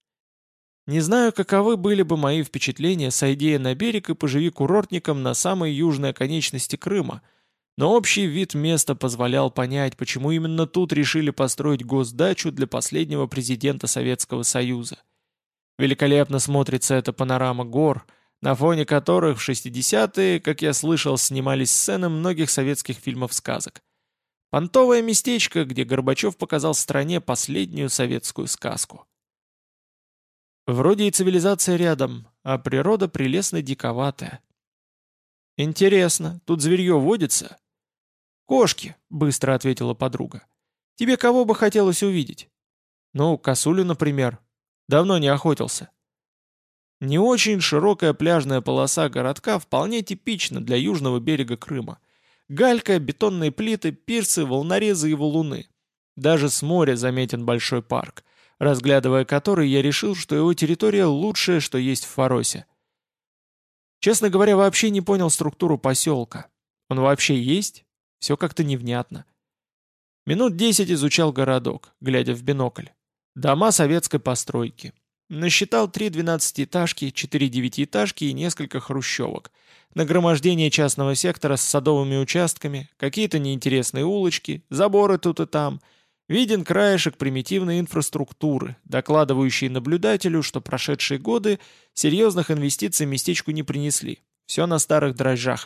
Не знаю, каковы были бы мои впечатления, сойдя на берег и поживи курортником на самой южной оконечности Крыма, но общий вид места позволял понять, почему именно тут решили построить госдачу для последнего президента Советского Союза. Великолепно смотрится эта панорама гор, на фоне которых в шестидесятые, как я слышал, снимались сцены многих советских фильмов-сказок. Понтовое местечко, где Горбачев показал стране последнюю советскую сказку. Вроде и цивилизация рядом, а природа прелестно диковатая. «Интересно, тут зверье водится?» «Кошки», — быстро ответила подруга. «Тебе кого бы хотелось увидеть?» «Ну, косулю, например. Давно не охотился». Не очень широкая пляжная полоса городка вполне типична для южного берега Крыма. Галька, бетонные плиты, пирсы, волнорезы и валуны. Даже с моря заметен большой парк, разглядывая который, я решил, что его территория лучшее, что есть в Форосе. Честно говоря, вообще не понял структуру поселка. Он вообще есть? Все как-то невнятно. Минут десять изучал городок, глядя в бинокль. Дома советской постройки. Насчитал три двенадцатиэтажки, четыре девятиэтажки и несколько хрущевок. Нагромождение частного сектора с садовыми участками, какие-то неинтересные улочки, заборы тут и там. Виден краешек примитивной инфраструктуры, докладывающий наблюдателю, что прошедшие годы серьезных инвестиций местечку не принесли. Все на старых дрожжах.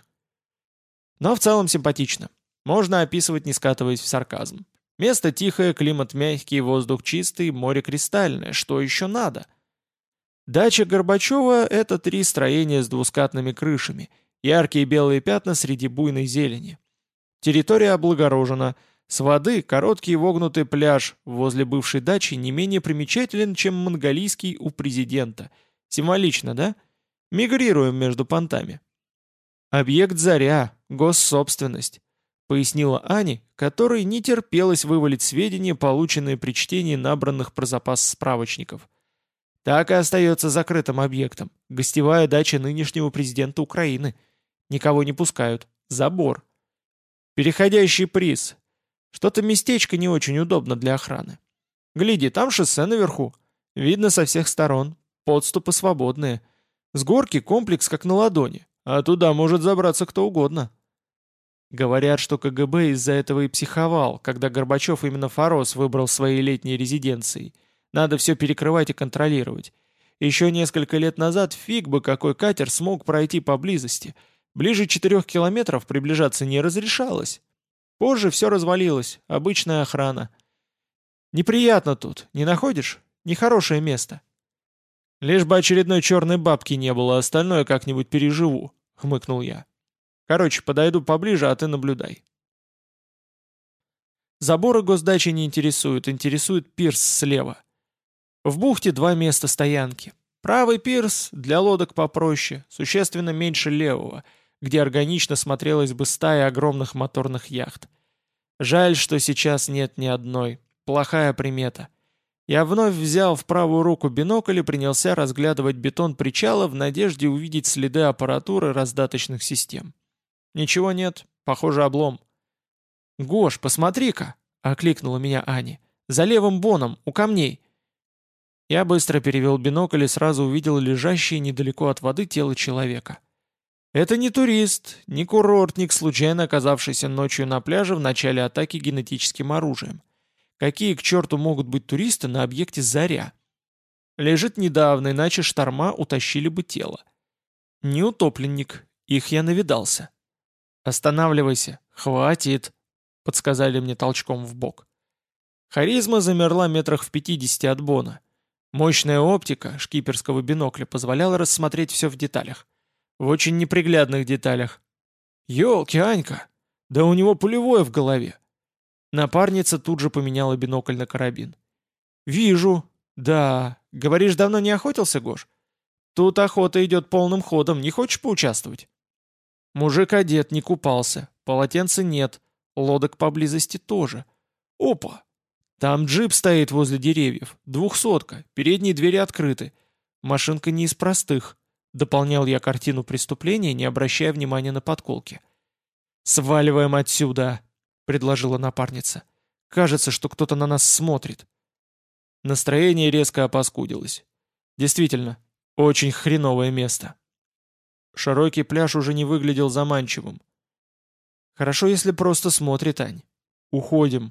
Но в целом симпатично. Можно описывать, не скатываясь в сарказм. Место тихое, климат мягкий, воздух чистый, море кристальное. Что еще надо? Дача Горбачева — это три строения с двускатными крышами, яркие белые пятна среди буйной зелени. Территория облагорожена. С воды короткий вогнутый пляж возле бывшей дачи не менее примечателен, чем монголийский у президента. Символично, да? Мигрируем между понтами. Объект «Заря», госсобственность, пояснила Ане, которой не терпелось вывалить сведения, полученные при чтении набранных про запас справочников. Так и остается закрытым объектом. Гостевая дача нынешнего президента Украины. Никого не пускают. Забор. Переходящий приз. Что-то местечко не очень удобно для охраны. Гляди, там шоссе наверху. Видно со всех сторон. Подступы свободные. С горки комплекс как на ладони. А туда может забраться кто угодно. Говорят, что ка гэ бэ из-за этого и психовал, когда Горбачев именно Форос выбрал своей летней резиденцией. Надо все перекрывать и контролировать. Еще несколько лет назад фиг бы какой катер смог пройти поблизости. Ближе четырех километров приближаться не разрешалось. Позже все развалилось, обычная охрана. Неприятно тут, не находишь? Нехорошее место. Лишь бы очередной черной бабки не было, остальное как-нибудь переживу, хмыкнул я. Короче, подойду поближе, а ты наблюдай. Заборы госдачи не интересуют, интересует пирс слева. В бухте два места стоянки. Правый пирс для лодок попроще, существенно меньше левого, где органично смотрелась бы стая огромных моторных яхт. Жаль, что сейчас нет ни одной. Плохая примета. Я вновь взял в правую руку бинокль и принялся разглядывать бетон причала в надежде увидеть следы аппаратуры раздаточных систем. Ничего нет, похоже, облом. «Гош, посмотри-ка!» — окликнула меня Аня. «За левым боном, у камней!» Я быстро перевел бинокль и сразу увидел лежащее недалеко от воды тело человека. Это не турист, не курортник, случайно оказавшийся ночью на пляже в начале атаки генетическим оружием. Какие к черту могут быть туристы на объекте «Заря»? Лежит недавно, иначе шторма утащили бы тело. Не утопленник, их я навидался. «Останавливайся, хватит», — подсказали мне толчком в бок. Харизма замерла метрах в пятидесяти от Бона. Мощная оптика шкиперского бинокля позволяла рассмотреть все в деталях. В очень неприглядных деталях. «Елки, Анька! Да у него пулевое в голове!» Напарница тут же поменяла бинокль на карабин. «Вижу. Да. Говоришь, давно не охотился, Гош? Тут охота идет полным ходом. Не хочешь поучаствовать?» Мужик одет, не купался. Полотенца нет. Лодок поблизости тоже. Опа! Там джип стоит возле деревьев. Двухсотка. Передние двери открыты. Машинка не из простых. Дополнял я картину преступления, не обращая внимания на подколки. «Сваливаем отсюда!» — предложила напарница. «Кажется, что кто-то на нас смотрит». Настроение резко опаскудилось. Действительно, очень хреновое место. Широкий пляж уже не выглядел заманчивым. «Хорошо, если просто смотрит, Ань. Уходим».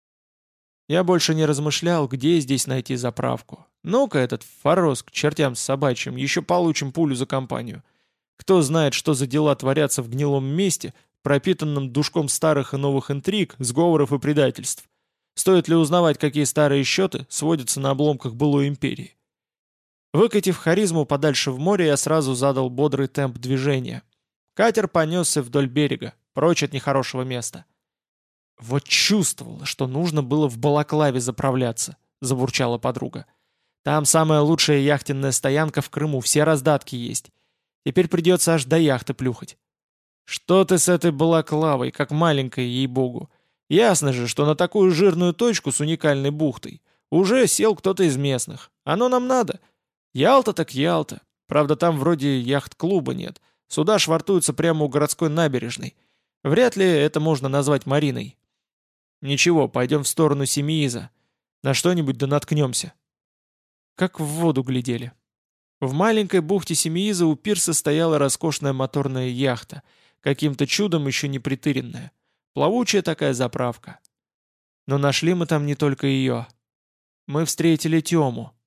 Я больше не размышлял, где здесь найти заправку. Ну-ка этот форос к чертям с собачьим, еще получим пулю за компанию. Кто знает, что за дела творятся в гнилом месте, пропитанном душком старых и новых интриг, сговоров и предательств. Стоит ли узнавать, какие старые счеты сводятся на обломках былой империи? Выкатив харизму подальше в море, я сразу задал бодрый темп движения. Катер понесся вдоль берега, прочь от нехорошего места. «Вот чувствовала, что нужно было в Балаклаве заправляться», — забурчала подруга. «Там самая лучшая яхтенная стоянка в Крыму, все раздатки есть. Теперь придется аж до яхты плюхать». «Что ты с этой Балаклавой, как маленькая, ей-богу? Ясно же, что на такую жирную точку с уникальной бухтой уже сел кто-то из местных. Оно нам надо. Ялта так Ялта. Правда, там вроде яхт-клуба нет. Суда швартуются прямо у городской набережной. Вряд ли это можно назвать мариной. Ничего, пойдем в сторону Семииза. На что-нибудь да наткнемся». Как в воду глядели. В маленькой бухте Семииза у пирса стояла роскошная моторная яхта, каким-то чудом еще не притыренная. Плавучая такая заправка. Но нашли мы там не только ее. Мы встретили Тему.